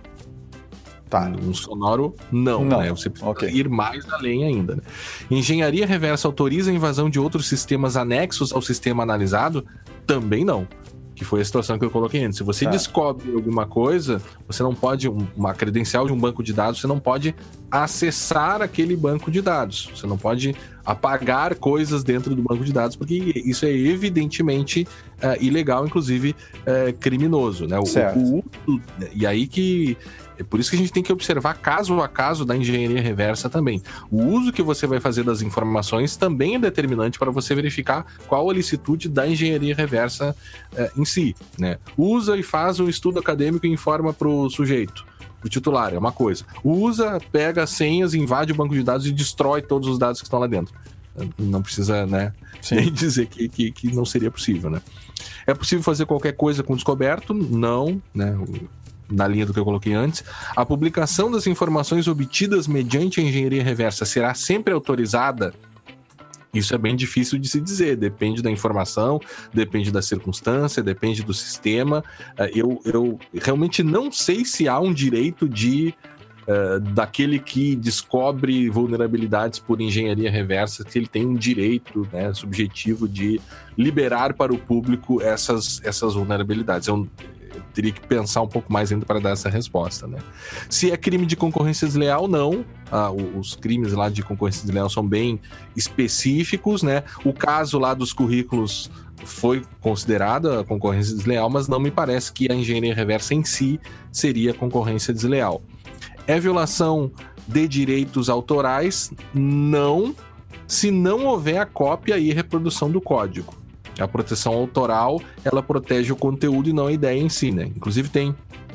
Tá. Um sonoro, não. não. Né? Você precisa okay. ir mais além ainda. Né? Engenharia reversa autoriza a invasão de outros sistemas anexos ao sistema analisado? Também não. Que foi a situação que eu coloquei antes. Se você tá. descobre alguma coisa, você não pode, uma credencial de um banco de dados, você não pode acessar aquele banco de dados. Você não pode apagar coisas dentro do banco de dados, porque isso é evidentemente é, ilegal, inclusive é, criminoso. Né? O, o, o, e aí que... É por isso que a gente tem que observar caso a caso da engenharia reversa também. O uso que você vai fazer das informações também é determinante para você verificar qual a licitude da engenharia reversa eh, em si. Né? Usa e faz um estudo acadêmico e informa para o sujeito, para o titular, é uma coisa. Usa, pega as senhas, invade o banco de dados e destrói todos os dados que estão lá dentro. Não precisa, né, nem dizer que, que, que não seria possível. Né? É possível fazer qualquer coisa com descoberto? Não, né? Na linha do que eu coloquei antes, a publicação das informações obtidas mediante a engenharia reversa será sempre autorizada? Isso é bem difícil de se dizer, depende da informação, depende da circunstância, depende do sistema. Eu, eu realmente não sei se há um direito de uh, daquele que descobre vulnerabilidades por engenharia reversa, que ele tem um direito, né, subjetivo de liberar para o público essas, essas vulnerabilidades. Eu, eu teria que pensar um pouco mais ainda para dar essa resposta, né? Se é crime de concorrência desleal, não. Ah, os crimes lá de concorrência desleal são bem específicos, né? O caso lá dos currículos foi considerada concorrência desleal, mas não me parece que a engenharia reversa em si seria concorrência desleal. É violação de direitos autorais? Não, se não houver a cópia e reprodução do código. A proteção autoral, ela protege o conteúdo e não a ideia em si, né? Inclusive tem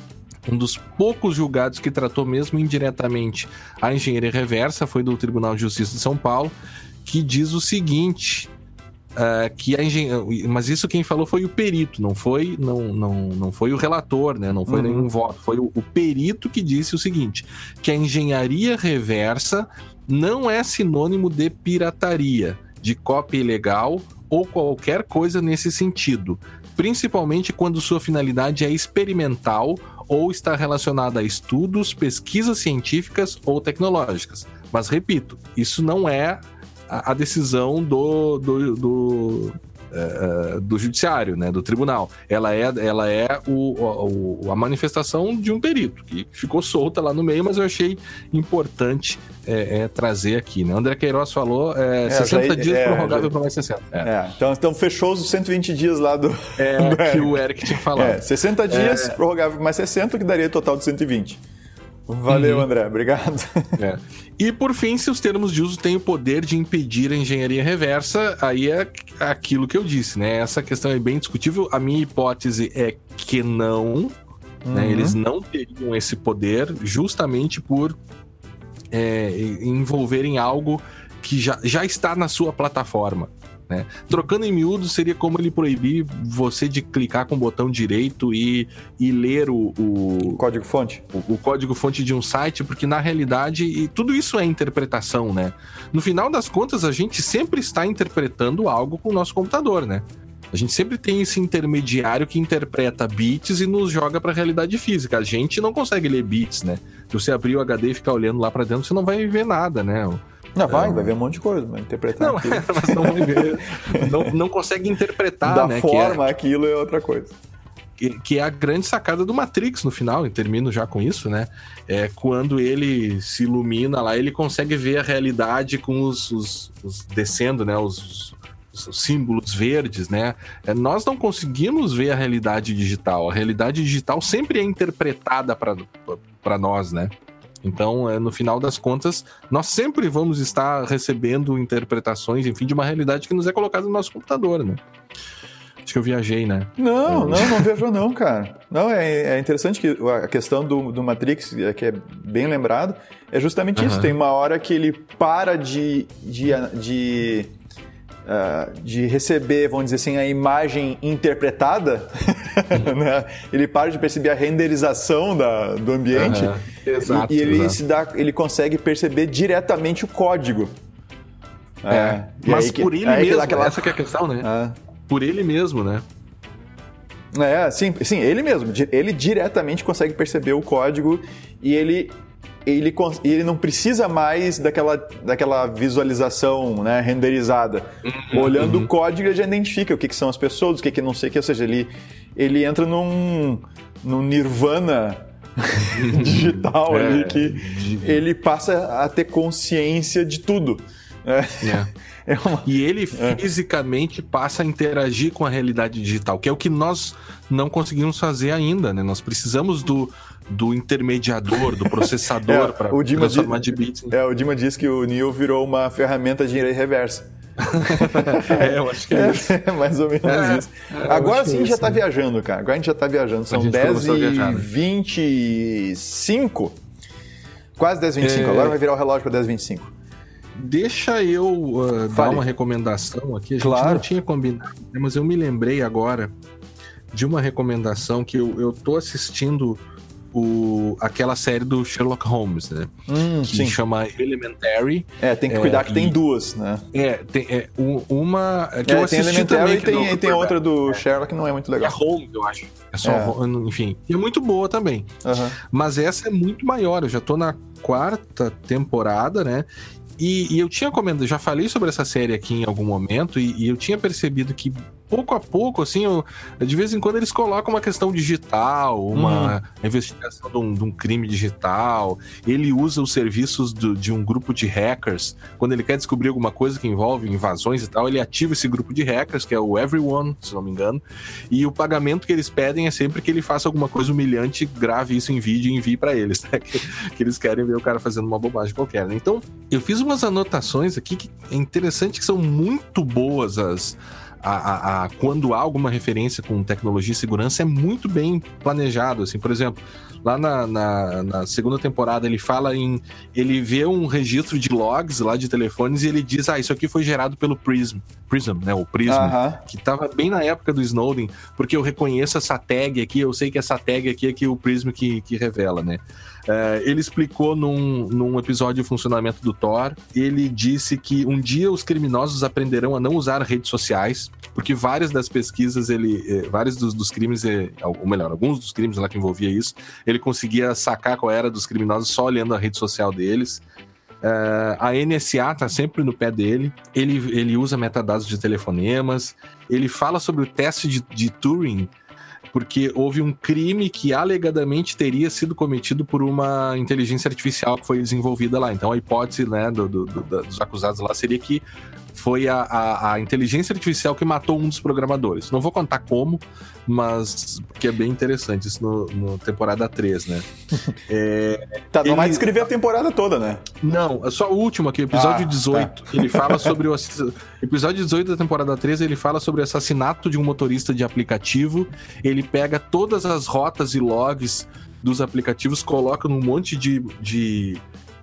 um dos poucos julgados que tratou mesmo indiretamente a engenharia reversa, foi do Tribunal de Justiça de São Paulo, que diz o seguinte... Uh, que a engen... Mas isso quem falou foi o perito, não foi, não, não, não foi o relator, né? Não foi uhum. nenhum voto, foi o, o perito que disse o seguinte, que a engenharia reversa não é sinônimo de pirataria, de cópia ilegal ou qualquer coisa nesse sentido, principalmente quando sua finalidade é experimental ou está relacionada a estudos, pesquisas científicas ou tecnológicas. Mas repito, isso não é a decisão do, do, do, uh, do judiciário, né, do tribunal. Ela é, ela é o, o, a manifestação de um perito, que ficou solta lá no meio, mas eu achei importante é, é, trazer aqui. Né? André Queiroz falou é, é, sessenta aí, dias é, prorrogável para mais sessenta. É. É, então, então fechou os cento e vinte dias lá do, é, do que o Eric tinha falado. É, sessenta dias, é... prorrogável para mais sessenta, que daria total de cento e vinte. Valeu, uhum. André. Obrigado. É. E, por fim, se os termos de uso têm o poder de impedir a engenharia reversa, aí é aquilo que eu disse, né? Essa questão é bem discutível. A minha hipótese é que não, uhum. né? Eles não teriam esse poder justamente por é, envolverem algo que já, já está na sua plataforma. Né? Trocando em miúdos, seria como ele proibir você de clicar com o botão direito e, e ler o, o código-fonte o, o código-fonte de um site, porque na realidade e tudo isso é interpretação, né? No final das contas, a gente sempre está interpretando algo com o nosso computador, né? A gente sempre tem esse intermediário que interpreta bits e nos joga para a realidade física. A gente não consegue ler bits, né? Se você abrir o H D e ficar olhando lá para dentro, você não vai ver nada, né? Não, vai, é, vai ver um monte de coisa, vai interpretar não, aquilo. Mas não vai ver. não, não consegue interpretar, da né? forma, que é, aquilo é outra coisa. Que, que é a grande sacada do Matrix no final, e termino já com isso, né? É quando ele se ilumina lá, ele consegue ver a realidade com os, os, os descendo, né? Os, os símbolos verdes, né? É, nós não conseguimos ver a realidade digital. A realidade digital sempre é interpretada para nós, né? Então, no final das contas, nós sempre vamos estar recebendo interpretações, enfim, de uma realidade que nos é colocada no nosso computador, né? Acho que eu viajei, né? Não, eu... não, não viajou não, cara. Não, é, é interessante que a questão do, do Matrix, que é bem lembrado, é justamente uhum. isso. Tem uma hora que ele para de... de, de... Uh, de receber, vamos dizer assim, a imagem interpretada, uhum. né? Ele para de perceber a renderização da, do ambiente uhum. exato, e, e ele, exato. Se dá, ele consegue perceber diretamente o código. É, é. Mas por que, ele mesmo, aquela... essa que é a questão, né? É. Por ele mesmo, né? É, sim, sim, ele mesmo. Ele diretamente consegue perceber o código e ele... Ele, ele não precisa mais daquela, daquela visualização, né, renderizada. Uhum, Olhando uhum. o código, ele já identifica o que, que são as pessoas, o que, que não sei o que. Ou seja, ele, ele entra num, num nirvana digital é, ali que de... ele passa a ter consciência de tudo. É. É. É uma... E ele fisicamente é. passa a interagir com a realidade digital, que é o que nós não conseguimos fazer ainda, né? Nós precisamos do, do intermediador, do processador é, para transformar diz, de bits. É, o Dima diz que o Neo virou uma ferramenta de engenharia reversa. É, eu acho que é isso. É, mais ou menos é, isso. É, Agora sim a gente já tá né? viajando, cara. Agora a gente já tá viajando. São dez e vinte e cinco. Quase dez e vinte e cinco. É... Agora vai virar o relógio para dez e vinte e cinco. Deixa eu uh, dar uma recomendação aqui. A gente claro. não tinha combinado, mas eu me lembrei agora de uma recomendação que eu, eu tô assistindo o, aquela série do Sherlock Holmes, né? Hum, que sim. chama Elementary. É, tem que cuidar é, que tem e, duas, né? É, tem é, uma que é, eu assisti tem Elementary também. e tem, do, tem do outra do é. Sherlock que não é muito legal. É Holmes, eu acho. É só, É. enfim. E é muito boa também. Uhum. Mas essa é muito maior. Eu já tô na quarta temporada, né? E, e eu tinha comentado, já falei sobre essa série aqui em algum momento, e, e eu tinha percebido que pouco a pouco, assim, eu, de vez em quando eles colocam uma questão digital, uma uhum. investigação de um, de um crime digital. Ele usa os serviços do, de um grupo de hackers. Quando ele quer descobrir alguma coisa que envolve invasões e tal, ele ativa esse grupo de hackers, que é o Everyone, se não me engano, e o pagamento que eles pedem é sempre que ele faça alguma coisa humilhante, grave isso em vídeo e envie pra eles, né? que, que eles querem ver o cara fazendo uma bobagem qualquer, né? Então, eu fiz umas anotações aqui que é interessante, que são muito boas as... A, a, a, quando há alguma referência com tecnologia e segurança, é muito bem planejado, assim, por exemplo, lá na, na, na segunda temporada ele fala em, ele vê um registro de logs lá de telefones e ele diz, ah, isso aqui foi gerado pelo Prism, Prism, né, o Prism, uh-huh. que tava bem na época do Snowden, porque eu reconheço essa tag aqui, eu sei que essa tag aqui é que o Prism que, que revela, né. Uh, ele explicou num, num episódio de funcionamento do Tor, ele disse que um dia os criminosos aprenderão a não usar redes sociais, porque várias das pesquisas, ele, eh, vários dos, dos crimes, eh, ou melhor, alguns dos crimes lá que envolvia isso, ele conseguia sacar qual era dos criminosos só olhando a rede social deles. Uh, a N S A tá sempre no pé dele, ele, ele usa metadados de telefonemas, ele fala sobre o teste de, de Turing, porque houve um crime que alegadamente teria sido cometido por uma inteligência artificial que foi desenvolvida lá. Então a hipótese, né, do, do, do, dos acusados lá seria que foi a, a, a inteligência artificial que matou um dos programadores. Não vou contar como, mas porque é bem interessante isso no, no temporada três, né? É, tá, não ele... vai descrever a temporada toda, né? Não, é só o último aqui, episódio ah, dezoito. Tá. Ele fala sobre o... Episódio dezoito da temporada três, ele fala sobre o assassinato de um motorista de aplicativo. Ele pega todas as rotas e logs dos aplicativos, coloca num monte de... de...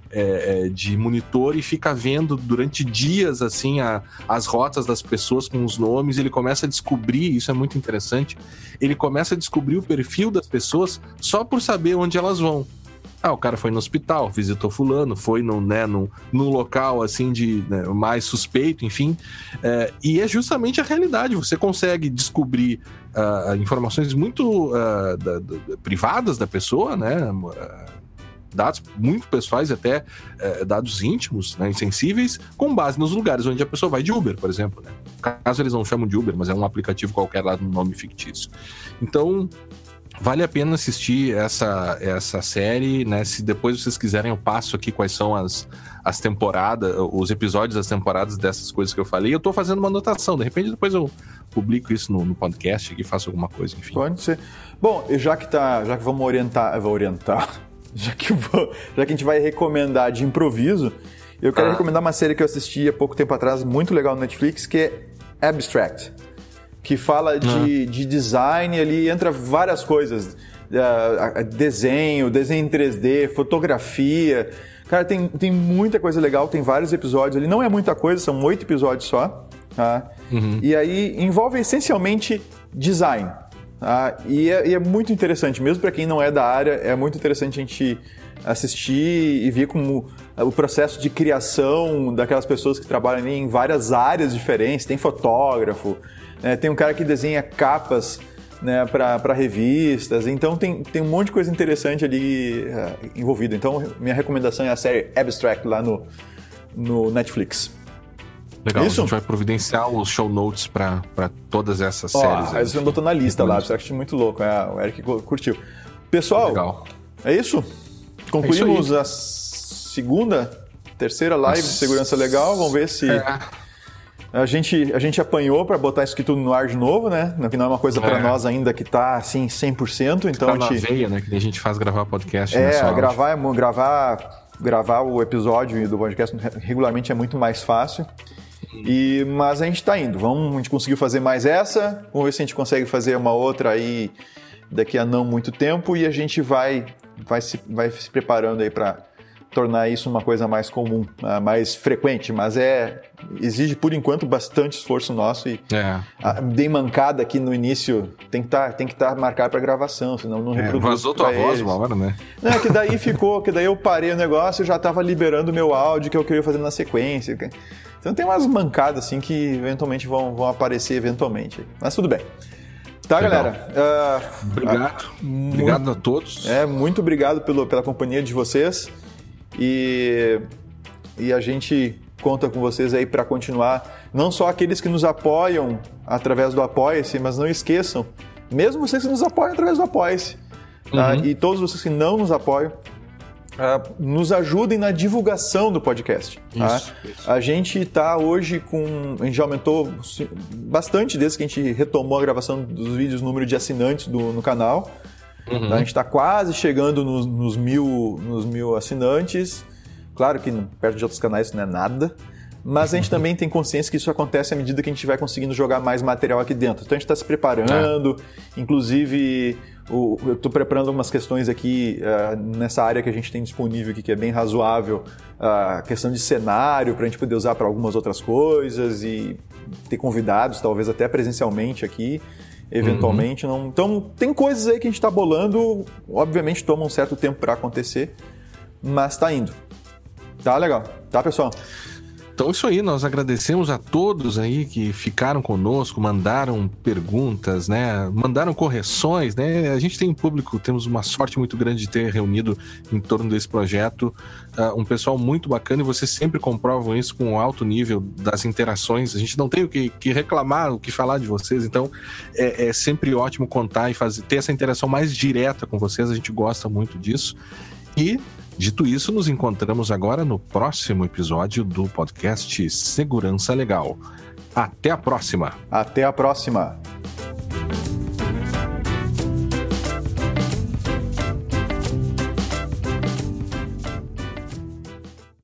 É, de monitor e fica vendo durante dias assim a, as rotas das pessoas com os nomes. Ele começa a descobrir, isso é muito interessante, ele começa a descobrir o perfil das pessoas só por saber onde elas vão. Ah, o cara foi no hospital, visitou fulano, foi no, né, no, no local assim de né, mais suspeito, enfim. É, e é justamente a realidade. Você consegue descobrir uh, informações muito uh, da, da, privadas da pessoa, né? Uh, dados muito pessoais e até é, dados íntimos, né, insensíveis, com base nos lugares onde a pessoa vai de Uber, por exemplo, né? Caso eles não chamam de Uber, mas é um aplicativo qualquer lá no nome fictício. Então, vale a pena assistir essa, essa série, né? Se depois vocês quiserem, eu passo aqui quais são as, as temporadas, os episódios das temporadas dessas coisas que eu falei. Eu tô fazendo uma anotação, de repente depois eu publico isso no, no podcast aqui, faço alguma coisa, enfim. Pode ser. Bom, já que, tá, já que vamos orientar, eu vou orientar... Já que, vou, já que a gente vai recomendar de improviso, eu quero ah. recomendar uma série que eu assisti há pouco tempo atrás, muito legal no Netflix, que é Abstract, que fala de, ah. de design, ali entra várias coisas, uh, desenho, desenho em três D, fotografia. Cara, tem, tem muita coisa legal, tem vários episódios ali, não é muita coisa, são oito episódios só, tá? Uhum. E aí envolve essencialmente design. Ah, e, é, e é muito interessante, mesmo para quem não é da área, é muito interessante a gente assistir e ver como o processo de criação daquelas pessoas que trabalham em várias áreas diferentes. Tem fotógrafo, né, tem um cara que desenha capas, né, para revistas, então tem, tem um monte de coisa interessante ali uh, envolvida. Então minha recomendação é a série Abstract lá no, no Netflix. Legal, isso? A gente vai providenciar os show notes pra, pra todas essas oh, séries. Aí você botou na lista lá, você acha muito louco, é, o Eric curtiu. Pessoal, Legal. é isso? Concluímos é isso a segunda, terceira live Nossa. de Segurança Legal, vamos ver se... É. A gente, a gente apanhou para botar isso aqui tudo no ar de novo, né? Que não é uma coisa é. para nós ainda que tá assim cem por cento, então tá a gente... na veia, né? Que a gente faz gravar podcast. É, gravar, gravar, gravar o episódio do podcast regularmente é muito mais fácil. E, mas a gente tá indo, vamos, a gente conseguiu fazer mais essa, vamos ver se a gente consegue fazer uma outra aí daqui a não muito tempo e a gente vai, vai, se, vai se preparando aí para tornar isso uma coisa mais comum, mais frequente, mas é exige por enquanto bastante esforço nosso e é. a, dei mancada aqui no início, tem que tá, tem que estar tá marcado para gravação, senão não reproduz. É, vazou tua voz uma hora, né? Não, que daí ficou, que daí eu parei o negócio e já estava liberando o meu áudio que eu queria fazer na sequência. Então tem umas mancadas assim que eventualmente vão, vão aparecer eventualmente, mas tudo bem. Tá, legal. Galera? Uh, obrigado. Uh, obrigado muito, a todos. É, muito obrigado pelo, pela companhia de vocês. E, e a gente conta com vocês aí para continuar. Não só aqueles que nos apoiam através do Apoia-se, mas não esqueçam, mesmo vocês que nos apoiam através do Apoia-se, tá? Uhum. E todos vocês que não nos apoiam, Uh, nos ajudem na divulgação do podcast. Tá? Isso, isso. A gente está hoje com... A gente já aumentou bastante desde que a gente retomou a gravação dos vídeos, o número de assinantes do, no canal. Uhum. Tá? A gente está quase chegando nos, nos, mil, nos mil assinantes. Claro que perto de outros canais isso não é nada. Mas a gente também tem consciência que isso acontece à medida que a gente vai conseguindo jogar mais material aqui dentro. Então a gente está se preparando, é. inclusive o, eu estou preparando algumas questões aqui uh, nessa área que a gente tem disponível aqui, que é bem razoável, a uh, questão de cenário para a gente poder usar para algumas outras coisas e ter convidados, talvez até presencialmente aqui, eventualmente. Uhum. Não... Então tem coisas aí que a gente está bolando, obviamente toma um certo tempo para acontecer, mas está indo. Tá legal, tá pessoal? Então isso aí, nós agradecemos a todos aí que ficaram conosco, mandaram perguntas, né, mandaram correções, né, a gente tem um público, temos uma sorte muito grande de ter reunido em torno desse projeto uh, um pessoal muito bacana e vocês sempre comprovam isso com um alto nível das interações, a gente não tem o que, que reclamar, o que falar de vocês, então é, é sempre ótimo contar e fazer, ter essa interação mais direta com vocês, a gente gosta muito disso e... Dito isso, nos encontramos agora no próximo episódio do podcast Segurança Legal. Até a próxima! Até a próxima!